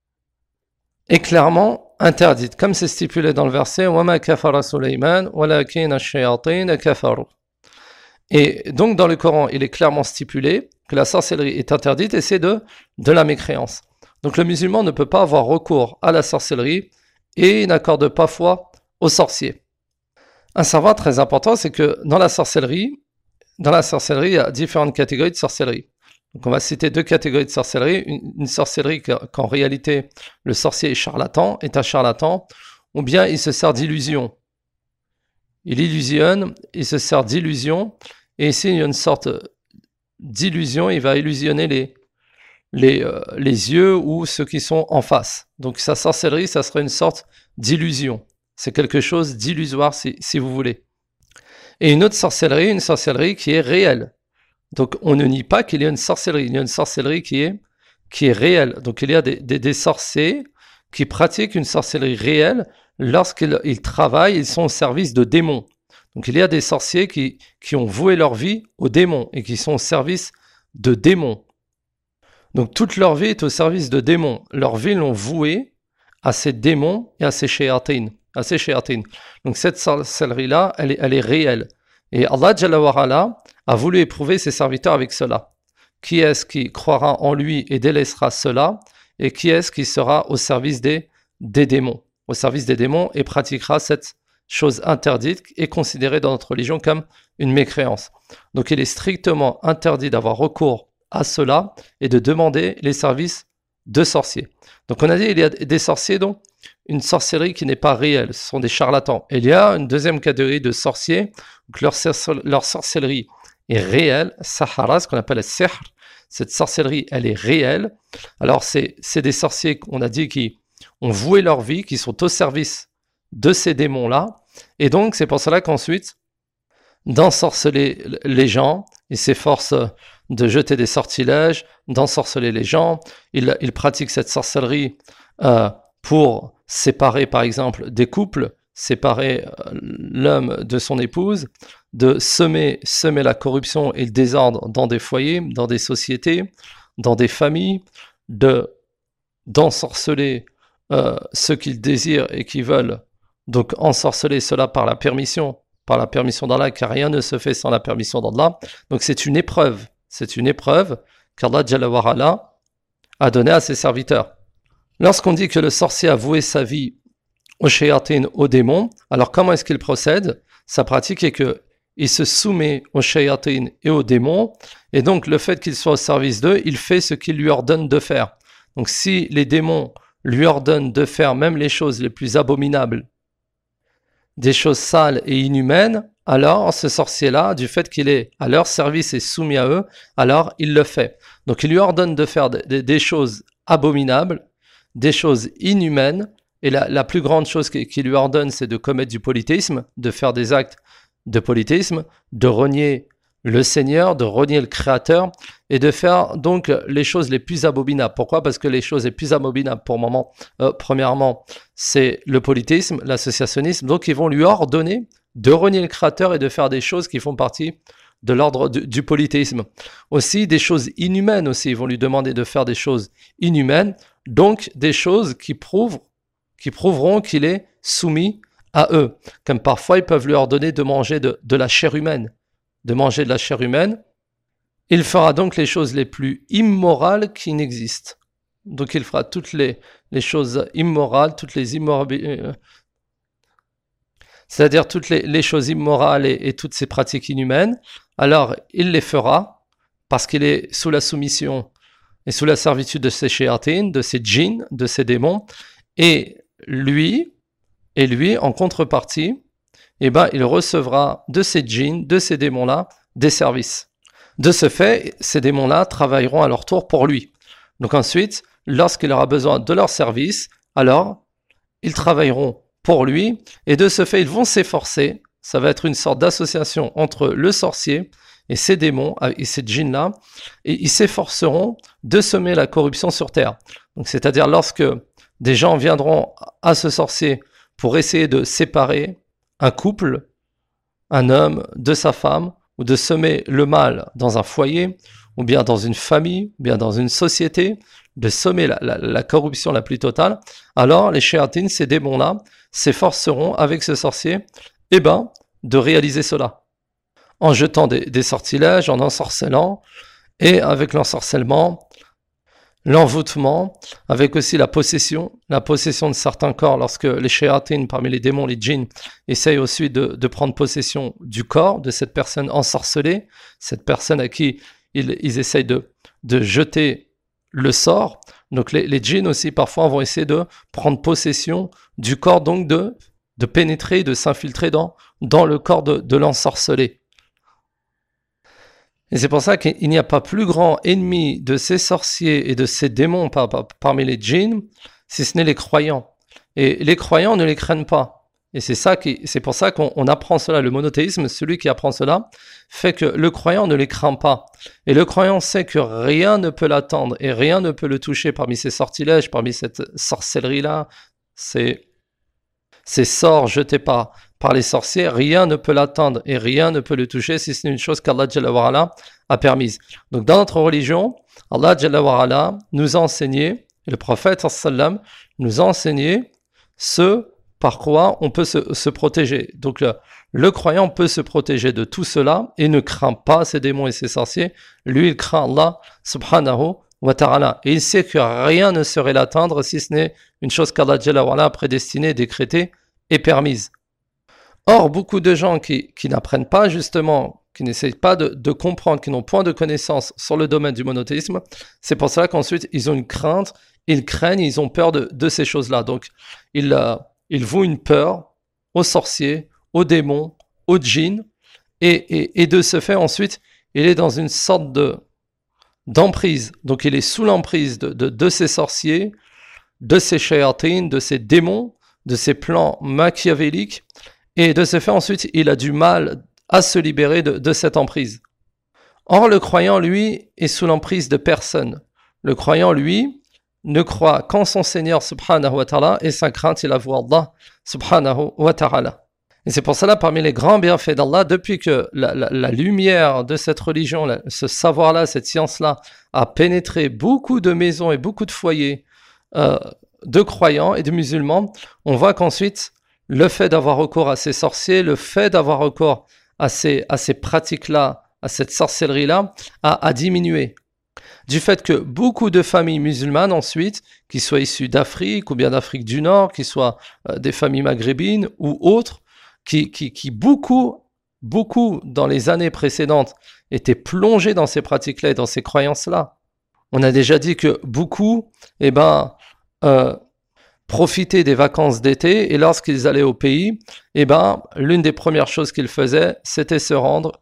et clairement interdite, comme c'est stipulé dans le verset « Wama kafara Sulayman, walakin ash-shayatin kafaru » Et donc dans le Coran, il est clairement stipulé que la sorcellerie est interdite et c'est de, de la mécréance. Donc le musulman ne peut pas avoir recours à la sorcellerie et il n'accorde pas foi aux sorciers. Un savoir très important, c'est que dans la sorcellerie, dans la sorcellerie, il y a différentes catégories de sorcellerie. Donc on va citer deux catégories de sorcellerie. Une, une sorcellerie qu'en réalité le sorcier est charlatan, est un charlatan, ou bien il se sert d'illusion. Il illusionne, il se sert d'illusion, et ici il y a une sorte d'illusion, il va illusionner les, les, euh, les yeux ou ceux qui sont en face. Donc sa sorcellerie, ça serait une sorte d'illusion. C'est quelque chose d'illusoire si, si vous voulez. Et une autre sorcellerie, une sorcellerie qui est réelle. Donc on ne nie pas qu'il y a une sorcellerie, il y a une sorcellerie qui est, qui est réelle. Donc il y a des, des, des sorciers qui pratiquent une sorcellerie réelle lorsqu'ils ils travaillent, ils sont au service de démons. Donc il y a des sorciers qui, qui ont voué leur vie aux démons et qui sont au service de démons. Donc toute leur vie est au service de démons. Leur vie l'ont vouée à ces démons et à ces shayatin. À ces shayatin. Donc cette sorcellerie-là, elle est, elle est réelle. Et Allah Jalla wa Ala a voulu éprouver ses serviteurs avec cela. Qui est-ce qui croira en lui et délaissera cela? Et qui est-ce qui sera au service des, des démons? Au service des démons et pratiquera cette chose interdite et considérée dans notre religion comme une mécréance. Donc il est strictement interdit d'avoir recours à cela et de demander les services de sorciers. Donc on a dit il y a des sorciers dont une sorcellerie qui n'est pas réelle, ce sont des charlatans. Et il y a une deuxième catégorie de sorciers, donc leur, leur sorcellerie est réelle, sahara, ce qu'on appelle le sihr. Cette sorcellerie, elle est réelle. Alors c'est, c'est des sorciers, on a dit, qui ont voué leur vie, qui sont au service de ces démons-là. Et donc c'est pour cela qu'ensuite, d'ensorceler les gens, ils s'efforcent de jeter des sortilèges, d'ensorceler les gens. Ils, ils pratiquent cette sorcellerie euh, pour séparer par exemple des couples, séparer euh, l'homme de son épouse, de semer, semer la corruption et le désordre dans des foyers, dans des sociétés, dans des familles, de, d'ensorceler euh, ceux qu'ils désirent et qui veulent donc ensorceler cela par la permission, par la permission d'Allah, car rien ne se fait sans la permission d'Allah. Donc c'est une épreuve, c'est une épreuve qu'Allah Jalla wa Ala a donnée à ses serviteurs. Lorsqu'on dit que le sorcier a voué sa vie aux shayatin, aux démons, alors comment est-ce qu'il procède? Sa pratique est que il se soumet aux shayatin et aux démons, et donc le fait qu'il soit au service d'eux, il fait ce qu'il lui ordonne de faire. Donc si les démons lui ordonnent de faire même les choses les plus abominables, des choses sales et inhumaines, alors ce sorcier-là, du fait qu'il est à leur service et soumis à eux, alors il le fait. Donc il lui ordonne de faire des, des choses abominables, des choses inhumaines, et la, la plus grande chose qu'il lui ordonne, c'est de commettre du polythéisme, de faire des actes de polythéisme, de renier le Seigneur, de renier le Créateur, et de faire donc les choses les plus abominables. Pourquoi? Parce que les choses les plus abominables pour le moment, euh, premièrement, c'est le polythéisme, l'associationnisme, donc ils vont lui ordonner de renier le Créateur et de faire des choses qui font partie de l'ordre du, du polythéisme. Aussi des choses inhumaines aussi, ils vont lui demander de faire des choses inhumaines, donc des choses qui prouvent, qui prouveront qu'il est soumis à eux. Comme parfois ils peuvent lui ordonner de manger de, de la chair humaine, de manger de la chair humaine. Il fera donc les choses les plus immorales qui n'existent. Donc il fera toutes les, les choses immorales, toutes les immoralités, euh, c'est-à-dire toutes les, les choses immorales et, et toutes ces pratiques inhumaines. Alors il les fera parce qu'il est sous la soumission et sous la servitude de ses shayatin, de ses djinns, de ses démons. Et lui, et lui en contrepartie, eh ben, il recevra de ces djinns, de ces démons-là, des services. De ce fait, ces démons-là travailleront à leur tour pour lui. Donc ensuite, lorsqu'il aura besoin de leurs services, alors, ils travailleront pour lui, et de ce fait, ils vont s'efforcer, ça va être une sorte d'association entre le sorcier et ses démons, et ces djinns-là, et ils s'efforceront de semer la corruption sur terre. Donc c'est-à-dire lorsque des gens viendront à ce sorcier pour essayer de séparer un couple, un homme de sa femme, ou de semer le mal dans un foyer, ou bien dans une famille, ou bien dans une société, de semer la, la, la corruption la plus totale, alors les shayatin, ces démons-là, s'efforceront avec ce sorcier, eh ben, de réaliser cela. En jetant des, des sortilèges, en ensorcelant, et avec l'ensorcellement, l'envoûtement, avec aussi la possession, la possession de certains corps, lorsque les shayatin, parmi les démons, les djinns, essayent aussi de, de prendre possession du corps de cette personne ensorcelée, cette personne à qui ils, ils essayent de, de jeter le sort. Donc les, les djinns aussi, parfois, vont essayer de prendre possession du corps, donc de, de pénétrer, de s'infiltrer dans, dans le corps de, de l'ensorcelé. Et c'est pour ça qu'il n'y a pas plus grand ennemi de ces sorciers et de ces démons par, par, parmi les djinns, si ce n'est les croyants. Et les croyants ne les craignent pas. Et c'est, ça qui, c'est pour ça qu'on on apprend cela. Le monothéisme, celui qui apprend cela, fait que le croyant ne les craint pas. Et le croyant sait que rien ne peut l'attendre et rien ne peut le toucher parmi ces sortilèges, parmi cette sorcellerie-là, ces, ces sorts jetés par... par les sorciers, rien ne peut l'atteindre et rien ne peut le toucher si ce n'est une chose qu'Allah Jalla wa Ala a permise. Donc dans notre religion, Allah Jalla wa Ala nous a enseigné, et le prophète sallam nous a enseigné ce par quoi on peut se, se protéger. Donc le, le croyant peut se protéger de tout cela et ne craint pas ces démons et ces sorciers. Lui, il craint Allah subhanahu wa ta'ala. Et il sait que rien ne saurait l'atteindre si ce n'est une chose qu'Allah Jalla wa Ala a prédestinée, décrétée et permise. Or, beaucoup de gens qui, qui n'apprennent pas justement, qui n'essayent pas de, de comprendre, qui n'ont point de connaissances sur le domaine du monothéisme, c'est pour cela qu'ensuite ils ont une crainte, ils craignent, ils ont peur de, de ces choses-là. Donc, ils, euh, ils vouent une peur aux sorciers, aux démons, aux djinns, et, et, et de ce fait, ensuite, il est dans une sorte de, d'emprise. Donc, il est sous l'emprise de, de, de ces sorciers, de ces shayatin, de ces démons, de ces plans machiavéliques. Et de ce fait, ensuite, il a du mal à se libérer de, de cette emprise. Or, le croyant, lui, est sous l'emprise de personne. Le croyant, lui, ne croit qu'en son Seigneur, subhanahu wa ta'ala, et sa crainte, il avoue Allah, subhanahu wa ta'ala. Et c'est pour cela, parmi les grands bienfaits d'Allah, depuis que la, la, la lumière de cette religion, la, ce savoir-là, cette science-là, a pénétré beaucoup de maisons et beaucoup de foyers, euh, de croyants et de musulmans, on voit qu'ensuite, le fait d'avoir recours à ces sorciers, le fait d'avoir recours à ces, à ces pratiques-là, à cette sorcellerie-là, a, a diminué. Du fait que beaucoup de familles musulmanes ensuite, qui soient issues d'Afrique ou bien d'Afrique du Nord, qui soient euh, des familles maghrébines ou autres, qui, qui, qui beaucoup, beaucoup dans les années précédentes étaient plongées dans ces pratiques-là et dans ces croyances-là. On a déjà dit que beaucoup, eh ben, euh, profitaient des vacances d'été et lorsqu'ils allaient au pays, eh ben, l'une des premières choses qu'ils faisaient, c'était se rendre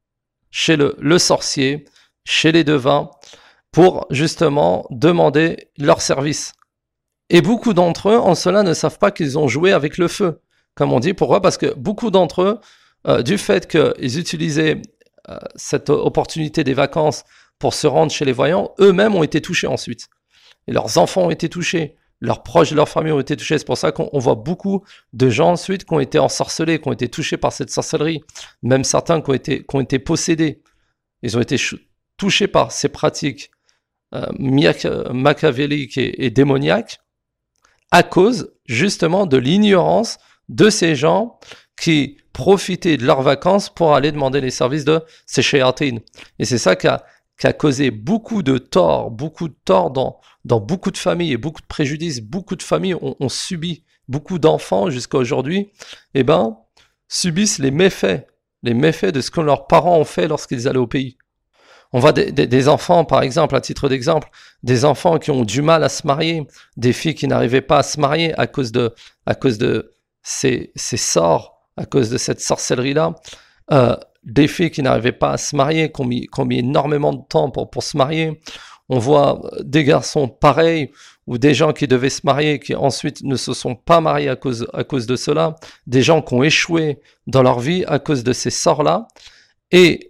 chez le, le sorcier, chez les devins, pour justement demander leur service. Et beaucoup d'entre eux, en cela, ne savent pas qu'ils ont joué avec le feu. Comme on dit, pourquoi ? Parce que beaucoup d'entre eux, euh, du fait qu'ils utilisaient euh, cette opportunité des vacances pour se rendre chez les voyants, eux-mêmes ont été touchés ensuite. Et leurs enfants ont été touchés, leurs proches de leur famille ont été touchés. C'est pour ça qu'on voit beaucoup de gens ensuite qui ont été ensorcelés, qui ont été touchés par cette sorcellerie. Même certains qui ont été, qui ont été possédés. Ils ont été touchés par ces pratiques euh, machiavéliques et, et démoniaques à cause justement de l'ignorance de ces gens qui profitaient de leurs vacances pour aller demander les services de ces shayatines. Et c'est ça qui a, qui a causé beaucoup de tort, beaucoup de tort dans, dans beaucoup de familles et beaucoup de préjudices. Beaucoup de familles ont, ont subi, beaucoup d'enfants jusqu'à aujourd'hui, eh ben, subissent les méfaits, les méfaits de ce que leurs parents ont fait lorsqu'ils allaient au pays. On voit des, des, des enfants, par exemple, à titre d'exemple, des enfants qui ont du mal à se marier, des filles qui n'arrivaient pas à se marier à cause de, à cause de ces, ces sorts, à cause de cette sorcellerie-là, euh, des filles qui n'arrivaient pas à se marier, qui ont mis, qui ont mis énormément de temps pour, pour se marier. On voit des garçons pareils, ou des gens qui devaient se marier, qui ensuite ne se sont pas mariés à cause, à cause de cela, des gens qui ont échoué dans leur vie à cause de ces sorts-là, et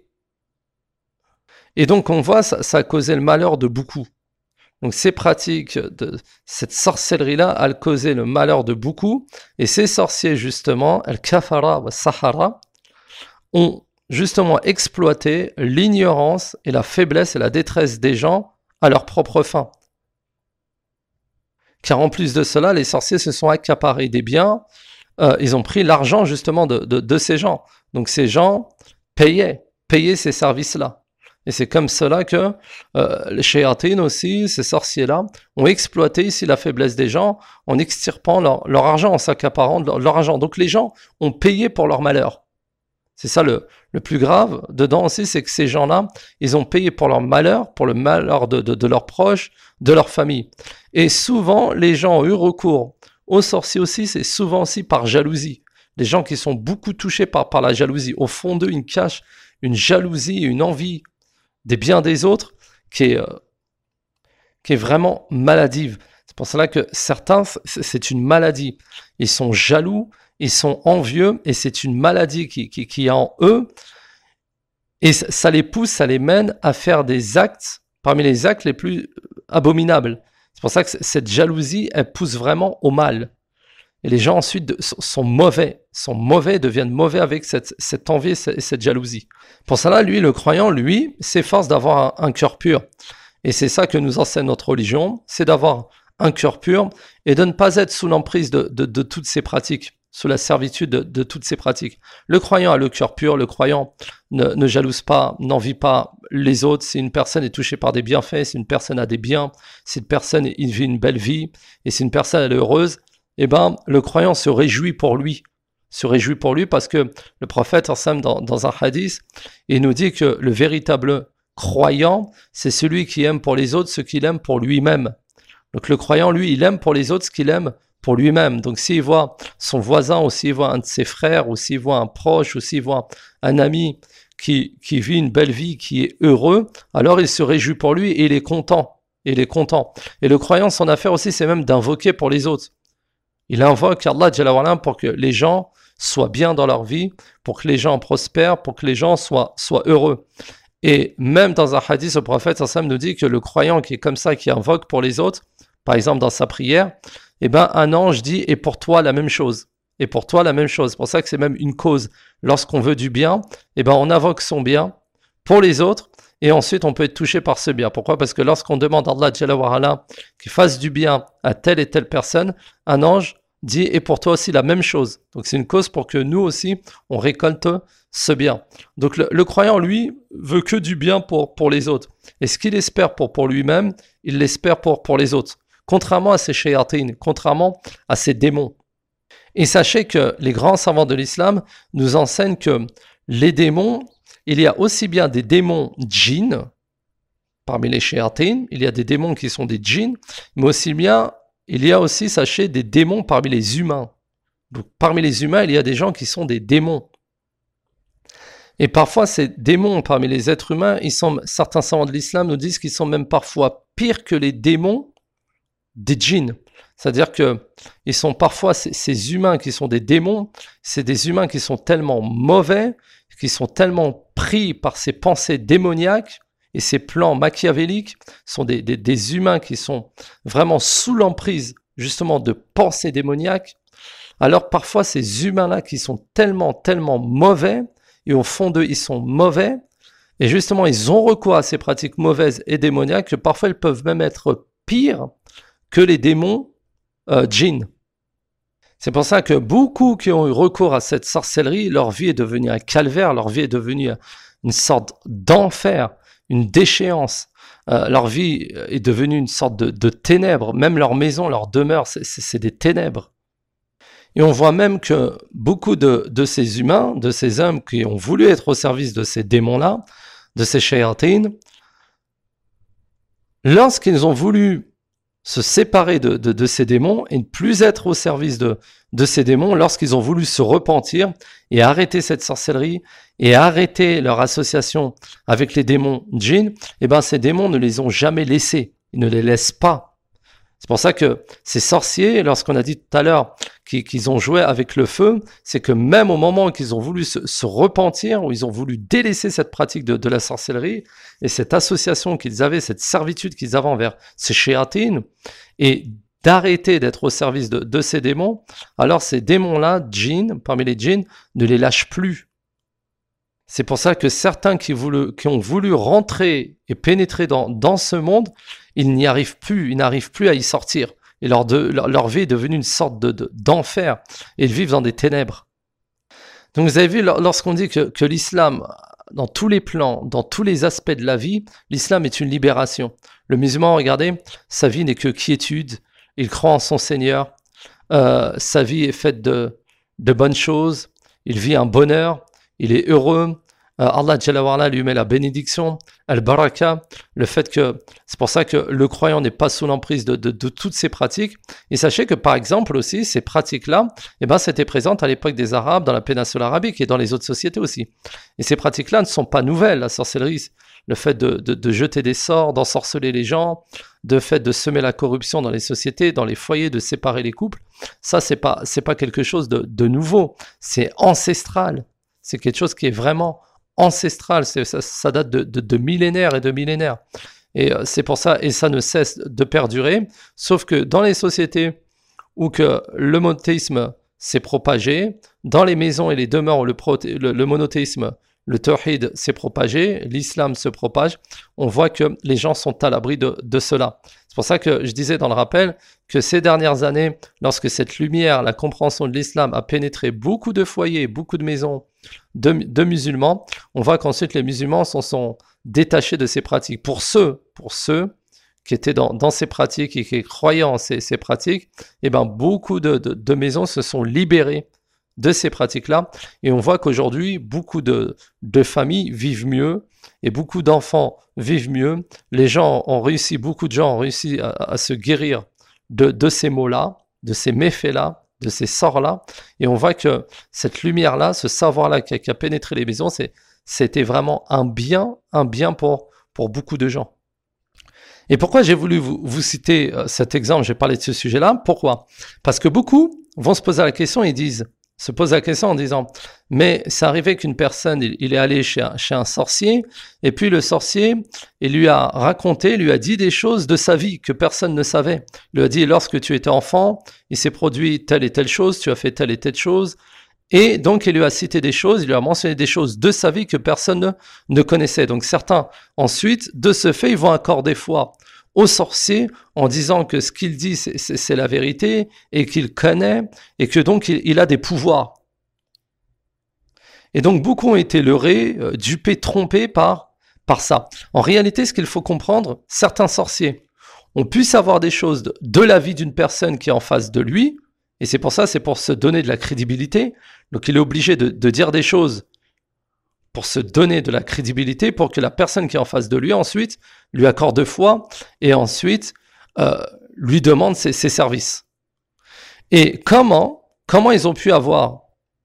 Et donc, on voit, ça, ça a causé le malheur de beaucoup. Donc, ces pratiques, de cette sorcellerie-là, a causé le malheur de beaucoup. Et ces sorciers, justement, al-kafara wa sahara, ont justement exploité l'ignorance et la faiblesse et la détresse des gens à leur propre fin. Car en plus de cela, les sorciers se sont accaparés des biens. Euh, ils ont pris l'argent, justement, de, de, de ces gens. Donc, ces gens payaient, payaient ces services-là. Et c'est comme cela que euh, les shayatines aussi, ces sorciers-là, ont exploité ici la faiblesse des gens en extirpant leur, leur argent, en s'accaparant leur, leur argent. Donc les gens ont payé pour leur malheur. C'est ça le, le plus grave dedans aussi, c'est que ces gens-là, ils ont payé pour leur malheur, pour le malheur de, de, de leurs proches, de leur famille. Et souvent, les gens ont eu recours aux sorciers aussi, c'est souvent aussi par jalousie. Les gens qui sont beaucoup touchés par, par la jalousie. Au fond d'eux, ils cachent une jalousie, une envie des biens des autres, qui est, euh, qui est vraiment maladive. C'est pour cela que certains, c'est une maladie. Ils sont jaloux, ils sont envieux, et c'est une maladie qui, qui, qui est en eux, et ça les pousse, ça les mène à faire des actes, parmi les actes les plus abominables. C'est pour ça que cette jalousie, elle pousse vraiment au mal. Et les gens ensuite sont mauvais, sont mauvais, deviennent mauvais avec cette, cette envie et cette jalousie. Pour cela, lui, le croyant, lui, s'efforce d'avoir un, un cœur pur. Et c'est ça que nous enseigne notre religion, c'est d'avoir un cœur pur et de ne pas être sous l'emprise de, de, de toutes ces pratiques, sous la servitude de, de toutes ces pratiques. Le croyant a le cœur pur, le croyant ne, ne jalouse pas, n'envie pas les autres. Si une personne est touchée par des bienfaits, si une personne a des biens, si une personne il vit une belle vie, et si une personne elle est heureuse, eh ben, le croyant se réjouit pour lui, se réjouit pour lui parce que le prophète, dans, dans un hadith, il nous dit que le véritable croyant, c'est celui qui aime pour les autres ce qu'il aime pour lui-même. Donc le croyant, lui, il aime pour les autres ce qu'il aime pour lui-même. Donc s'il voit son voisin, ou s'il voit un de ses frères, ou s'il voit un proche, ou s'il voit un ami qui, qui vit une belle vie, qui est heureux, alors il se réjouit pour lui et il est content. Il est content. Et le croyant, son affaire aussi, c'est même d'invoquer pour les autres. Il invoque Allah Jalla wa Ala pour que les gens soient bien dans leur vie, pour que les gens prospèrent, pour que les gens soient, soient heureux. Et même dans un hadith, le prophète sallam nous dit que le croyant qui est comme ça, qui invoque pour les autres, par exemple dans sa prière, eh ben, un ange dit « et pour toi la même chose ». Et pour toi la même chose. C'est pour ça que c'est même une cause. Lorsqu'on veut du bien, eh ben, on invoque son bien pour les autres. et ensuite on peut être touché par ce bien. Pourquoi? Parce que lorsqu'on demande à Allah Jalla wa Ala qu'il fasse du bien à telle et telle personne, un ange dit et pour toi aussi la même chose. Donc c'est une cause pour que nous aussi on récolte ce bien. Donc le, le croyant lui veut que du bien pour, pour les autres. Et ce qu'il espère pour, pour lui-même, il l'espère pour, pour les autres. Contrairement à ces shayatin, contrairement à ces démons. Et sachez que les grands savants de l'islam nous enseignent que les démons, il y a aussi bien des démons djinns, parmi les shayatin, il y a des démons qui sont des djinns, mais aussi bien, il y a aussi, sachez, des démons parmi les humains. Donc parmi les humains, il y a des gens qui sont des démons. Et parfois, ces démons parmi les êtres humains, ils sont, certains savants de l'islam nous disent qu'ils sont même parfois pires que les démons des djinns. C'est-à-dire que ils sont parfois, ces, ces humains qui sont des démons, c'est des humains qui sont tellement mauvais, qui sont tellement pris par ces pensées démoniaques et ces plans machiavéliques, sont des, des, des humains qui sont vraiment sous l'emprise justement de pensées démoniaques. Alors parfois, ces humains-là qui sont tellement, tellement mauvais, et au fond d'eux, ils sont mauvais, et justement, ils ont recours à ces pratiques mauvaises et démoniaques, que parfois, elles peuvent même être pires que les démons euh, djinns. C'est pour ça que beaucoup qui ont eu recours à cette sorcellerie, leur vie est devenue un calvaire, leur vie est devenue une sorte d'enfer, une déchéance. Euh, leur vie est devenue une sorte de, de ténèbres, même leur maison, leur demeure, c'est, c'est, c'est des ténèbres. Et on voit même que beaucoup de, de ces humains, de ces hommes qui ont voulu être au service de ces démons-là, de ces shayatin, lorsqu'ils ont voulu se séparer de, de, de ces démons et ne plus être au service de, de ces démons, lorsqu'ils ont voulu se repentir et arrêter cette sorcellerie et arrêter leur association avec les démons djinns, eh ben ces démons ne les ont jamais laissés, ils ne les laissent pas. C'est pour ça que ces sorciers, lorsqu'on a dit tout à l'heure qu'ils, qu'ils ont joué avec le feu, c'est que même au moment où ils ont voulu se, se repentir, où ils ont voulu délaisser cette pratique de, de la sorcellerie et cette association qu'ils avaient, cette servitude qu'ils avaient envers ces shayatin, et d'arrêter d'être au service de, de ces démons, alors ces démons-là, djinns, parmi les djinns, ne les lâchent plus. C'est pour ça que certains qui, voulu, qui ont voulu rentrer et pénétrer dans, dans ce monde, ils n'y arrivent plus, ils n'arrivent plus à y sortir. Et leur, de, leur, leur vie est devenue une sorte de, de, d'enfer. Et ils vivent dans des ténèbres. Donc vous avez vu, lorsqu'on dit que, que l'islam, dans tous les plans, dans tous les aspects de la vie, l'islam est une libération. Le musulman, regardez, sa vie n'est que quiétude. Il croit en son Seigneur. Euh, sa vie est faite de, de bonnes choses. Il vit un bonheur. Il est heureux. Euh, Allah Jalla wa Ala lui met la bénédiction, al-baraka, le fait que, c'est pour ça que le croyant n'est pas sous l'emprise de, de, de toutes ces pratiques. Et sachez que par exemple aussi, ces pratiques-là, eh ben, c'était présent à l'époque des Arabes, dans la péninsule arabique et dans les autres sociétés aussi. Et ces pratiques-là ne sont pas nouvelles, la sorcellerie, le fait de, de, de jeter des sorts, d'ensorceler les gens, le fait de semer la corruption dans les sociétés, dans les foyers, de séparer les couples, ça c'est pas, c'est pas quelque chose de, de nouveau, c'est ancestral, c'est quelque chose qui est vraiment ancestral, c'est, ça, ça date de, de, de millénaires et de millénaires. Et euh, c'est pour ça, et ça ne cesse de perdurer, sauf que dans les sociétés où que le monothéisme s'est propagé, dans les maisons et les demeures où le, proté- le, le monothéisme, le tawhid s'est propagé, l'islam se propage, on voit que les gens sont à l'abri de, de cela. C'est pour ça que je disais dans le rappel que ces dernières années, lorsque cette lumière, la compréhension de l'islam a pénétré beaucoup de foyers, beaucoup de maisons, De, de musulmans, on voit qu'ensuite les musulmans s'en sont détachés de ces pratiques. Pour ceux, pour ceux qui étaient dans, dans ces pratiques et qui croyaient en ces, ces pratiques, eh ben beaucoup de, de, de maisons se sont libérées de ces pratiques-là. Et on voit qu'aujourd'hui, beaucoup de, de familles vivent mieux et beaucoup d'enfants vivent mieux. Les gens ont réussi, beaucoup de gens ont réussi à, à se guérir de, de ces maux-là, de ces méfaits-là, de ces sorts-là, et on voit que cette lumière-là, ce savoir-là qui a, qui a pénétré les maisons, c'est, c'était vraiment un bien, un bien pour, pour beaucoup de gens. Et pourquoi j'ai voulu vous, vous citer euh, cet exemple, j'ai parlé de ce sujet-là, pourquoi? Parce que beaucoup vont se poser la question, ils disent, se posent la question en disant, mais c'est arrivé qu'une personne, il, il est allé chez un, chez un sorcier, et puis le sorcier, il lui a raconté, lui a dit des choses de sa vie que personne ne savait. Il lui a dit, lorsque tu étais enfant, il s'est produit telle et telle chose, tu as fait telle et telle chose, Et donc, il lui a cité des choses, il lui a mentionné des choses de sa vie que personne ne, ne connaissait. Donc, certains, ensuite, de ce fait, ils vont accorder foi au sorcier en disant que ce qu'il dit, c'est, c'est, c'est la vérité et qu'il connaît et que donc, il, il a des pouvoirs. Et donc, beaucoup ont été leurrés, euh, dupés, trompés par, par ça. En réalité, ce qu'il faut comprendre, certains sorciers ont pu savoir des choses de, de la vie d'une personne qui est en face de lui, et c'est pour ça, c'est pour se donner de la crédibilité. Donc, il est obligé de, de dire des choses pour se donner de la crédibilité, pour que la personne qui est en face de lui, ensuite, lui accorde foi, et ensuite, euh, lui demande ses, ses services. Et comment, comment ils ont pu avoir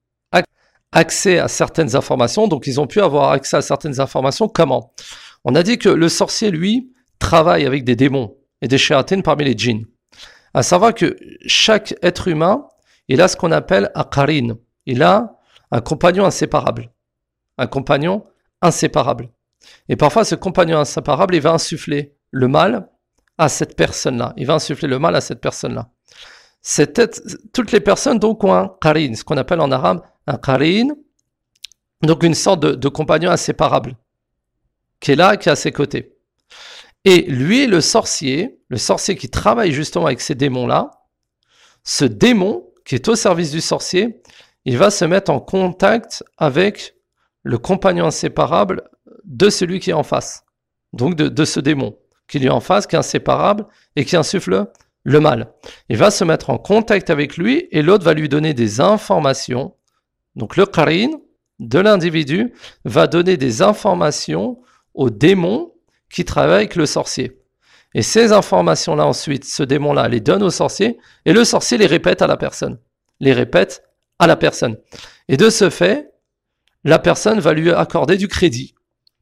accès à certaines informations? Donc, ils ont pu avoir accès à certaines informations. Comment? On a dit que le sorcier, lui, travaille avec des démons et des shayatines parmi les djinns. À savoir que chaque être humain, il a ce qu'on appelle un qarin. Il a un compagnon inséparable. Un compagnon inséparable. Et parfois, ce compagnon inséparable, il va insuffler le mal à cette personne-là. Il va insuffler le mal à cette personne-là. C'est toutes les personnes donc ont un qarin, ce qu'on appelle en arabe un qarin, donc une sorte de, de compagnon inséparable, qui est là, qui est à ses côtés. Et lui, le sorcier, le sorcier qui travaille justement avec ces démons-là, ce démon qui est au service du sorcier, il va se mettre en contact avec le compagnon inséparable de celui qui est en face, donc de, de ce démon qui lui est en face, qui est inséparable et qui insuffle le mal. Il va se mettre en contact avec lui et l'autre va lui donner des informations. Donc le qarin de l'individu va donner des informations au démon qui travaille avec le sorcier. Et ces informations-là ensuite, ce démon-là les donne au sorcier et le sorcier les répète à la personne. Les répète à la personne. Et de ce fait, la personne va lui accorder du crédit.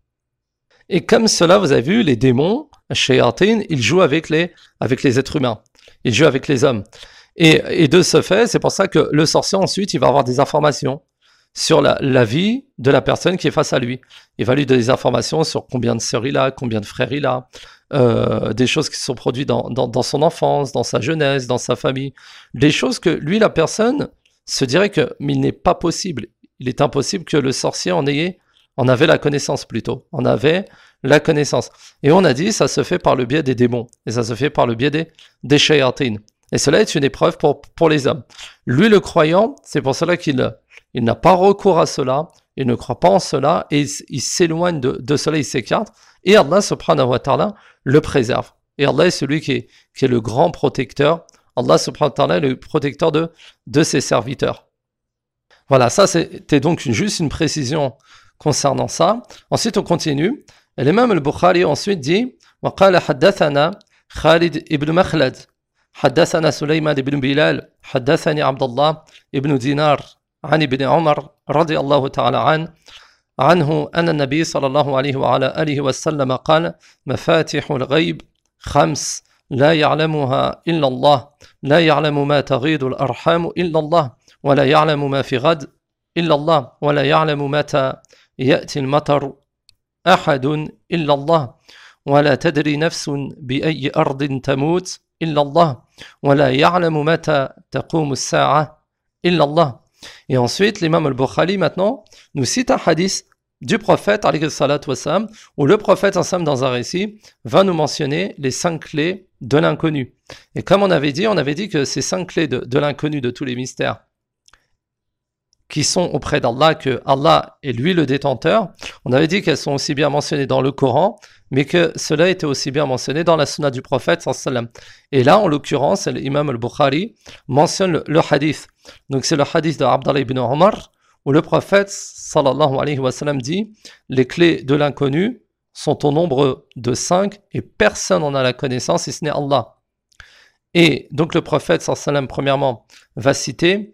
Et comme cela, vous avez vu, les démons, shayatin, ils jouent avec les, avec les êtres humains. Ils jouent avec les hommes. Et, et de ce fait, c'est pour ça que le sorcier, ensuite, il va avoir des informations sur la, la vie de la personne qui est face à lui. Il va lui donner des informations sur combien de sœurs il a, combien de frères il a, euh, des choses qui se sont produites dans, dans, dans son enfance, dans sa jeunesse, dans sa famille. Des choses que lui, la personne, se dirait que mais il n'est pas possible. Il est impossible que le sorcier en ait, en avait la connaissance plutôt. En avait la connaissance. Et on a dit, ça se fait par le biais des démons. Et ça se fait par le biais des, des shayatin. Et cela est une épreuve pour, pour les hommes. Lui, le croyant, c'est pour cela qu'il il n'a pas recours à cela, il ne croit pas en cela, et il, il s'éloigne de, de cela, il s'écarte, et Allah subhanahu wa ta'ala le préserve. Et Allah est celui qui est, qui est le grand protecteur. Allah subhanahu wa ta'ala est le protecteur de, de ses serviteurs. Voilà, ça c'était donc une, juste une précision concernant ça. Ensuite, on continue. Et l'imam al-Bukhari ensuite dit وقال حدثنا خالد ibn Makhlad حدثنا سليمان بن بلال حدثني عبد الله ابن دينار عن ابن عمر رضي الله تعالى عنه عنه أن النبي صلى الله عليه وعلى آله وسلم قال مفاتيح الغيب خمس لا يعلمها إلا الله لا يعلم ما تغيض الأرحام إلا الله ولا يعلم ما في غد إلا الله ولا يعلم متى يأتي المطر أحد إلا الله ولا تدري نفس بأي أرض تموت إلا الله ولا يعلم متى تقوم الساعة إلا الله. Et ensuite, l'imam al-Bukhari maintenant nous cite un hadith du prophète alayhi salatu wassalam, où le prophète ensemble dans un récit va nous mentionner les cinq clés de l'inconnu. Et comme on avait dit, on avait dit que ces cinq clés de, de l'inconnu de tous les mystères qui sont auprès d'Allah, que Allah est lui le détenteur, on avait dit qu'elles sont aussi bien mentionnées dans le Coran, mais que cela était aussi bien mentionné dans la sunna du prophète sallam. Et là, en l'occurrence, l'imam al-Bukhari mentionne le, le hadith. Donc c'est le hadith de Abdallah ibn Omar, où le prophète sallallahu alayhi wa sallam dit « Les clés de l'inconnu sont au nombre de cinq, et personne n'en a la connaissance si ce n'est Allah. » Et donc le prophète sallallahu alayhi wa sallam, premièrement, va citer...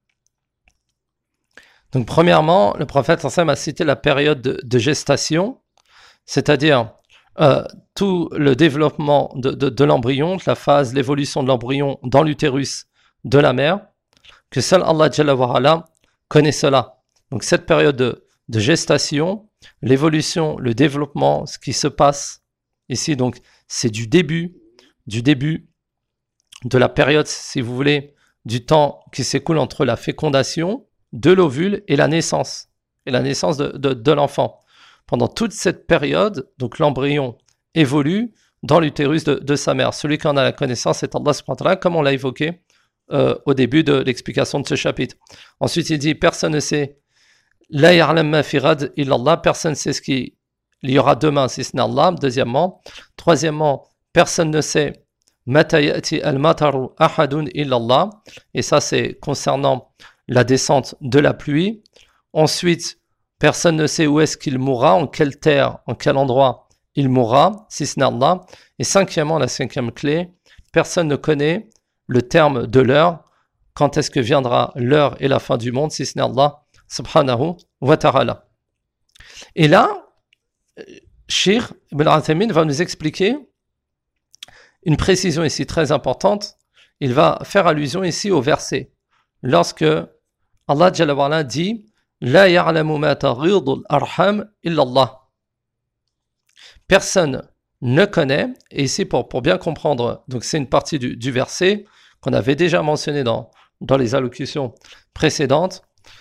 Donc premièrement, le prophète sallallahu alayhi wa sallam a cité la période de, de gestation, c'est-à-dire euh, tout le développement de, de, de l'embryon, la phase, l'évolution de l'embryon dans l'utérus de la mère, que seul Allah Jalla wa Ala connaît cela. Donc cette période de, de gestation, l'évolution, le développement, ce qui se passe ici, donc c'est du début, du début de la période, si vous voulez, du temps qui s'écoule entre la fécondation, de l'ovule et la naissance, et la naissance de, de, de l'enfant. Pendant toute cette période, donc l'embryon évolue dans l'utérus de, de sa mère. Celui qui en a la connaissance est Allah subhanahu wa ta'ala, comme on l'a évoqué euh, au début de l'explication de ce chapitre. Ensuite, il dit, personne ne sait, la ya'lam ma fi ghad illallah, personne ne sait ce qu'il y aura demain si ce n'est Allah. Deuxièmement, troisièmement, personne ne sait mata ya'ti al-mataru ahadun illallah, et ça c'est concernant la descente de la pluie. Ensuite, personne ne sait où est-ce qu'il mourra, en quelle terre, en quel endroit il mourra, si ce n'est Allah. Et cinquièmement, la cinquième clé, personne ne connaît le terme de l'heure, quand est-ce que viendra l'heure et la fin du monde, si ce n'est Allah subhanahu wa ta'ala. Et là, Cheikh Ibn Uthaymin va nous expliquer une précision ici très importante. Il va faire allusion ici au verset. Lorsque Allah Jalla wa Ala dit La ya'lamu ma taghidu al-arham illallah. Personne ne connaît, et ici pour, pour bien comprendre, donc c'est une partie du, du verset qu'on avait déjà mentionné dans, dans les allocutions précédentes,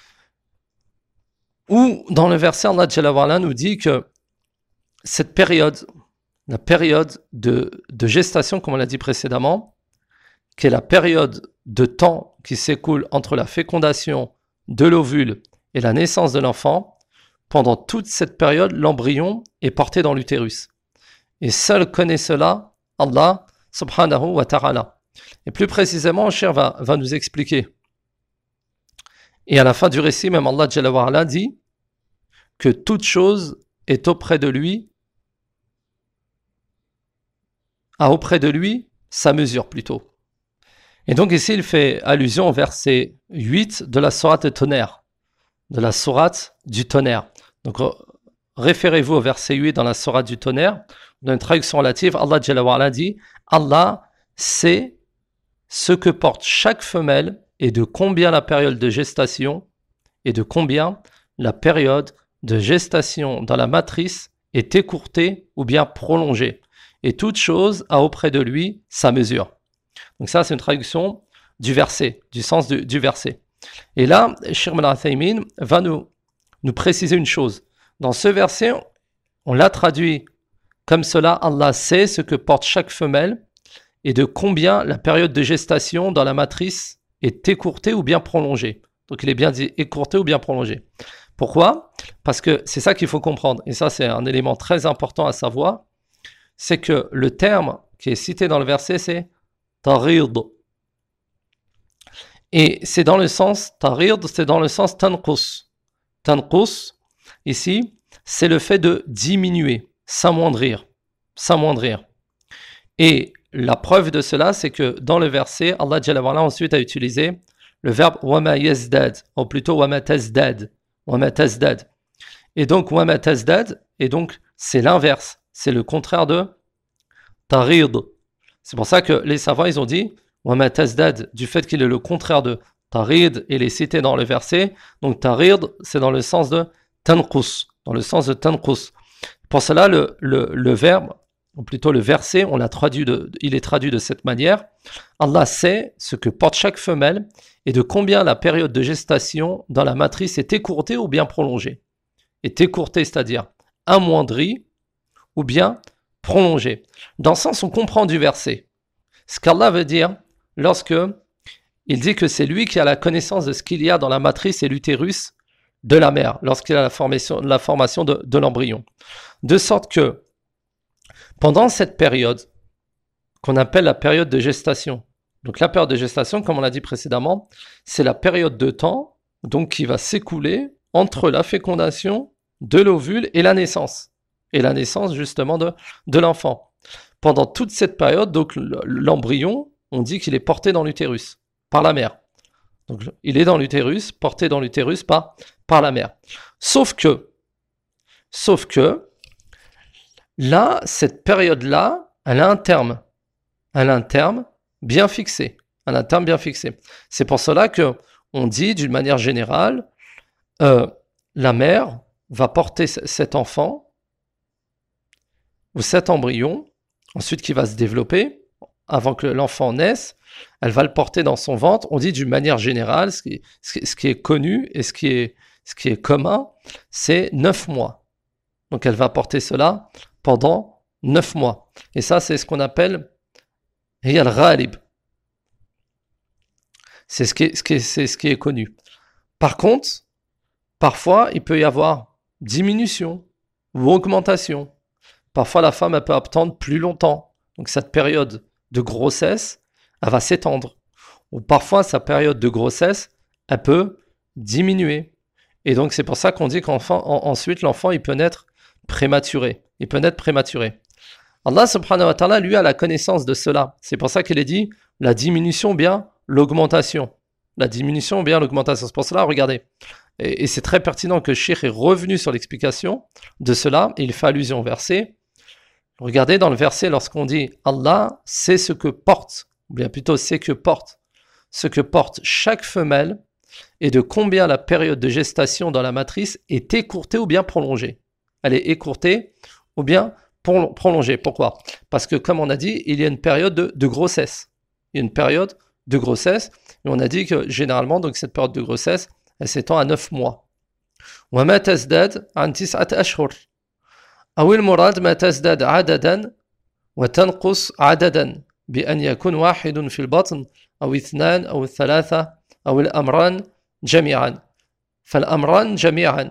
où dans le verset Allah Jalla wa Ala nous dit que cette période, la période de, de gestation, comme on l'a dit précédemment, qui est la période de temps qui s'écoule entre la fécondation de l'ovule et la naissance de l'enfant, pendant toute cette période, l'embryon est porté dans l'utérus. Et seul connaît cela Allah subhanahu wa ta'ala. Et plus précisément, Cheikh va, va nous expliquer. Et à la fin du récit, même Allah Jalla wa Ala dit que toute chose est auprès de lui, a auprès de lui sa mesure plutôt. Et donc ici, il fait allusion au verset huit de la sourate de tonnerre, de la sourate du tonnerre. Donc référez-vous au verset huit dans la sourate du tonnerre. Dans une traduction relative, Allah Jalla wa Ala dit « Allah sait ce que porte chaque femelle et de combien la période de gestation et de combien la période de gestation dans la matrice est écourtée ou bien prolongée. Et toute chose a auprès de lui sa mesure. » Donc ça, c'est une traduction du verset, du sens du, du verset. Et là, Cheikh Ibn Uthaymin va nous, nous préciser une chose. Dans ce verset, on l'a traduit comme cela, Allah sait ce que porte chaque femelle et de combien la période de gestation dans la matrice est écourtée ou bien prolongée. Donc il est bien dit écourtée ou bien prolongée. Pourquoi ? Parce que c'est ça qu'il faut comprendre. Et ça, c'est un élément très important à savoir. C'est que le terme qui est cité dans le verset, c'est tarid. Et c'est dans le sens, tarid, c'est dans le sens tanqus. Tanqus, ici, c'est le fait de diminuer, s'amoindrir, s'amoindrir. Et la preuve de cela, c'est que dans le verset, Allah Jalla wa Ala ensuite a utilisé le verbe wama yazdad, ou plutôt wama tazdad, wama tazdad. Et donc wama tazdad, et donc c'est l'inverse, c'est le contraire de tarid. C'est pour ça que les savants, ils ont dit wama tazdad, du fait qu'il est le contraire de tarid, et il est cité dans le verset. Donc tarid, c'est dans le sens de tanqus, dans le sens de tanqus. Pour cela, le, le, le verbe, ou plutôt le verset, on l'a traduit de, il est traduit de cette manière. Allah sait ce que porte chaque femelle et de combien la période de gestation dans la matrice est écourtée ou bien prolongée. Est écourtée, c'est-à-dire amoindrie ou bien prolongée. Dans ce sens, on comprend du verset ce qu'Allah veut dire lorsque il dit que c'est lui qui a la connaissance de ce qu'il y a dans la matrice et l'utérus de la mère, lorsqu'il a la formation, la formation de, de l'embryon. De sorte que, pendant cette période, qu'on appelle la période de gestation, donc la période de gestation, comme on l'a dit précédemment, c'est la période de temps donc, qui va s'écouler entre la fécondation de l'ovule et la naissance, et la naissance justement de, de l'enfant. Pendant toute cette période, donc l'embryon, on dit qu'il est porté dans l'utérus, par la mère. Donc, il est dans l'utérus, porté dans l'utérus par, par la mère. Sauf que, sauf que, là, cette période-là, elle a un terme. Elle a un terme bien fixé. Elle a un terme bien fixé. C'est pour cela que on dit, d'une manière générale, euh, la mère va porter cet enfant, ou cet embryon, ensuite qui va se développer, avant que l'enfant naisse, elle va le porter dans son ventre. On dit d'une manière générale, ce qui, ce qui, ce qui est connu et ce qui est, ce qui est commun, c'est neuf mois. Donc elle va porter cela pendant neuf mois. Et ça, c'est ce qu'on appelle hiya al-ghalib. C'est ce qui est, ce qui est, c'est ce qui est connu. Par contre, parfois, il peut y avoir diminution ou augmentation. Parfois, la femme elle peut attendre plus longtemps. Donc cette période de grossesse, elle va s'étendre. Ou parfois, sa période de grossesse, elle peut diminuer. Et donc, c'est pour ça qu'on dit qu'ensuite, l'enfant, il peut naître prématuré. Il peut naître prématuré. Allah subhanahu wa ta'ala, lui, a la connaissance de cela. C'est pour ça qu'il est dit la diminution ou bien l'augmentation. La diminution ou bien l'augmentation. C'est pour cela, regardez. Et, et c'est très pertinent que Cheikh est revenu sur l'explication de cela. Et il fait allusion au verset. Regardez dans le verset, lorsqu'on dit Allah sait ce que porte, ou bien plutôt sait que porte, ce que porte chaque femelle et de combien la période de gestation dans la matrice est écourtée ou bien prolongée. Elle est écourtée ou bien prolongée. Pourquoi? Parce que comme on a dit, il y a une période de, de grossesse. Il y a une période de grossesse et on a dit que généralement donc cette période de grossesse, elle s'étend à neuf mois. وما تزداد عن تسعة أشهر أو المراد ما تزداد عددا وتنقص عددا بأن يكون واحد في البطن أو اثنان أو الثلاثة أو الأمران جميعا فالأمران جميعا.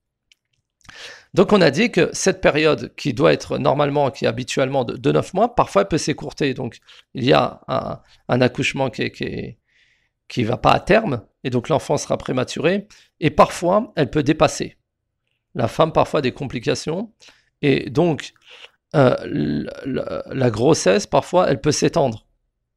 Donc on a dit que cette période qui doit être normalement, qui est habituellement de, de neuf mois, parfois elle peut s'écourter. Donc il y a un, un accouchement qui ne qui, qui va pas à terme, et donc l'enfant sera prématuré, et parfois elle peut dépasser. La femme parfois a des complications, et donc euh, la, la grossesse parfois elle peut s'étendre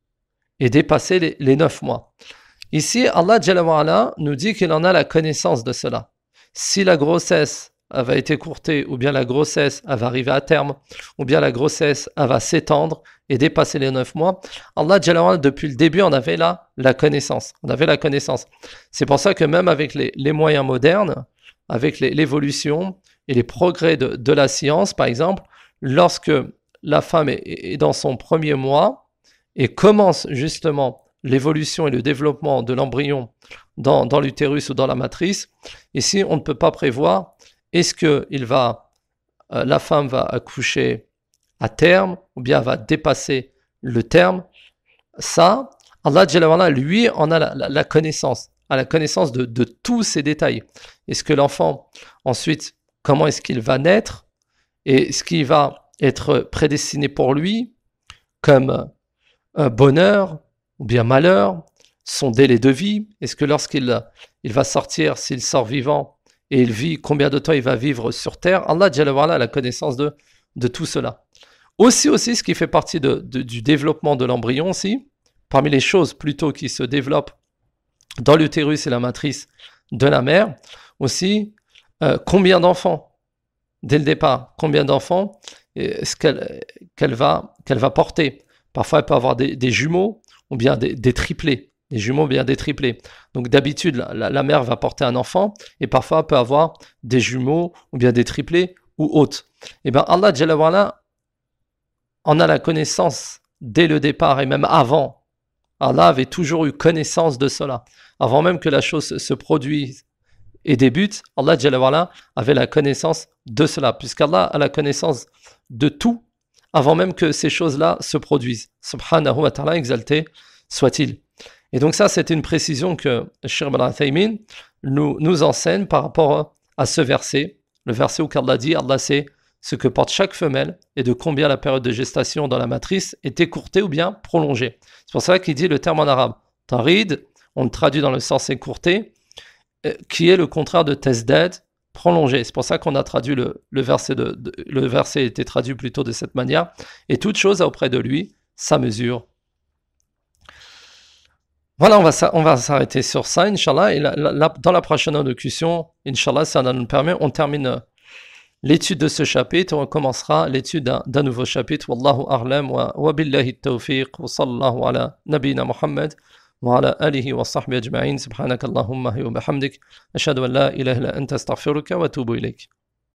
et dépasser les, les neuf mois. Ici Allah Jalla wa Ala nous dit qu'il en a la connaissance de cela. Si la grossesse elle va être écourtée, ou bien la grossesse elle va arriver à terme, ou bien la grossesse elle va s'étendre et dépasser les neuf mois, Allah Jalla wa Ala, depuis le début, on avait là la connaissance. On avait la connaissance. C'est pour ça que même avec les, les moyens modernes, avec les, l'évolution et les progrès de, de la science, par exemple, lorsque la femme est, est dans son premier mois et commence justement l'évolution et le développement de l'embryon dans, dans l'utérus ou dans la matrice, ici on ne peut pas prévoir est-ce que il va, euh, la femme va accoucher à terme ou bien va dépasser le terme. Ça, Allah Jalla wa Ala, lui, en a la, la, la connaissance, a la connaissance de, de tous ces détails. Est-ce que l'enfant, ensuite, comment est-ce qu'il va naître et ce qui va être prédestiné pour lui comme euh, bonheur ou bien malheur, son délai de vie. Est-ce que lorsqu'il il va sortir, s'il sort vivant, et il vit, combien de temps il va vivre sur terre, Allah Jalla wa Ala a la connaissance de, de tout cela. Aussi, aussi, ce qui fait partie de, de, du développement de l'embryon aussi, parmi les choses plutôt qui se développent dans l'utérus et la matrice de la mère, aussi, euh, combien d'enfants, dès le départ, combien d'enfants est-ce qu'elle, qu'elle, va, qu'elle va porter. Parfois, elle peut avoir des, des jumeaux ou bien des, des triplés. Des jumeaux bien des triplés. Donc d'habitude, la, la, la mère va porter un enfant et parfois elle peut avoir des jumeaux ou bien des triplés ou autres. Et bien Allah Jalla wa Ala en a la connaissance dès le départ et même avant. Allah avait toujours eu connaissance de cela. Avant même que la chose se produise et débute, Allah Jalla wa Ala avait la connaissance de cela, puisqu'Allah a la connaissance de tout avant même que ces choses-là se produisent. Subhanahu wa ta'ala, exalté soit-il. Et donc ça, c'était une précision que Cheikh Ibn Uthaymin nous, nous enseigne par rapport à ce verset. Le verset où Allah dit, Allah sait ce que porte chaque femelle et de combien la période de gestation dans la matrice est écourtée ou bien prolongée. C'est pour ça qu'il dit le terme en arabe. Tarid, on le traduit dans le sens écourté, qui est le contraire de tazdad, prolongé. C'est pour ça qu'on a traduit le, le verset, de, de, le verset était traduit plutôt de cette manière. Et toute chose a auprès de lui sa mesure. Voilà, on va, on va s'arrêter sur ça, Inch'Allah. Et la, la, dans la prochaine allocution, Inch'Allah, ça nous permet, on termine l'étude de ce chapitre, on commencera l'étude d'un, d'un nouveau chapitre. Wallahu a'lam wa, wa billahi tawfiq wa sallallahu ala nabina Muhammad wa ala alihi wa sahbihi ajma'in. Subhanakallahumma wa bihamdik. Ashhadu an la ilaha illa anta astaghfiruka wa atubu ilayk.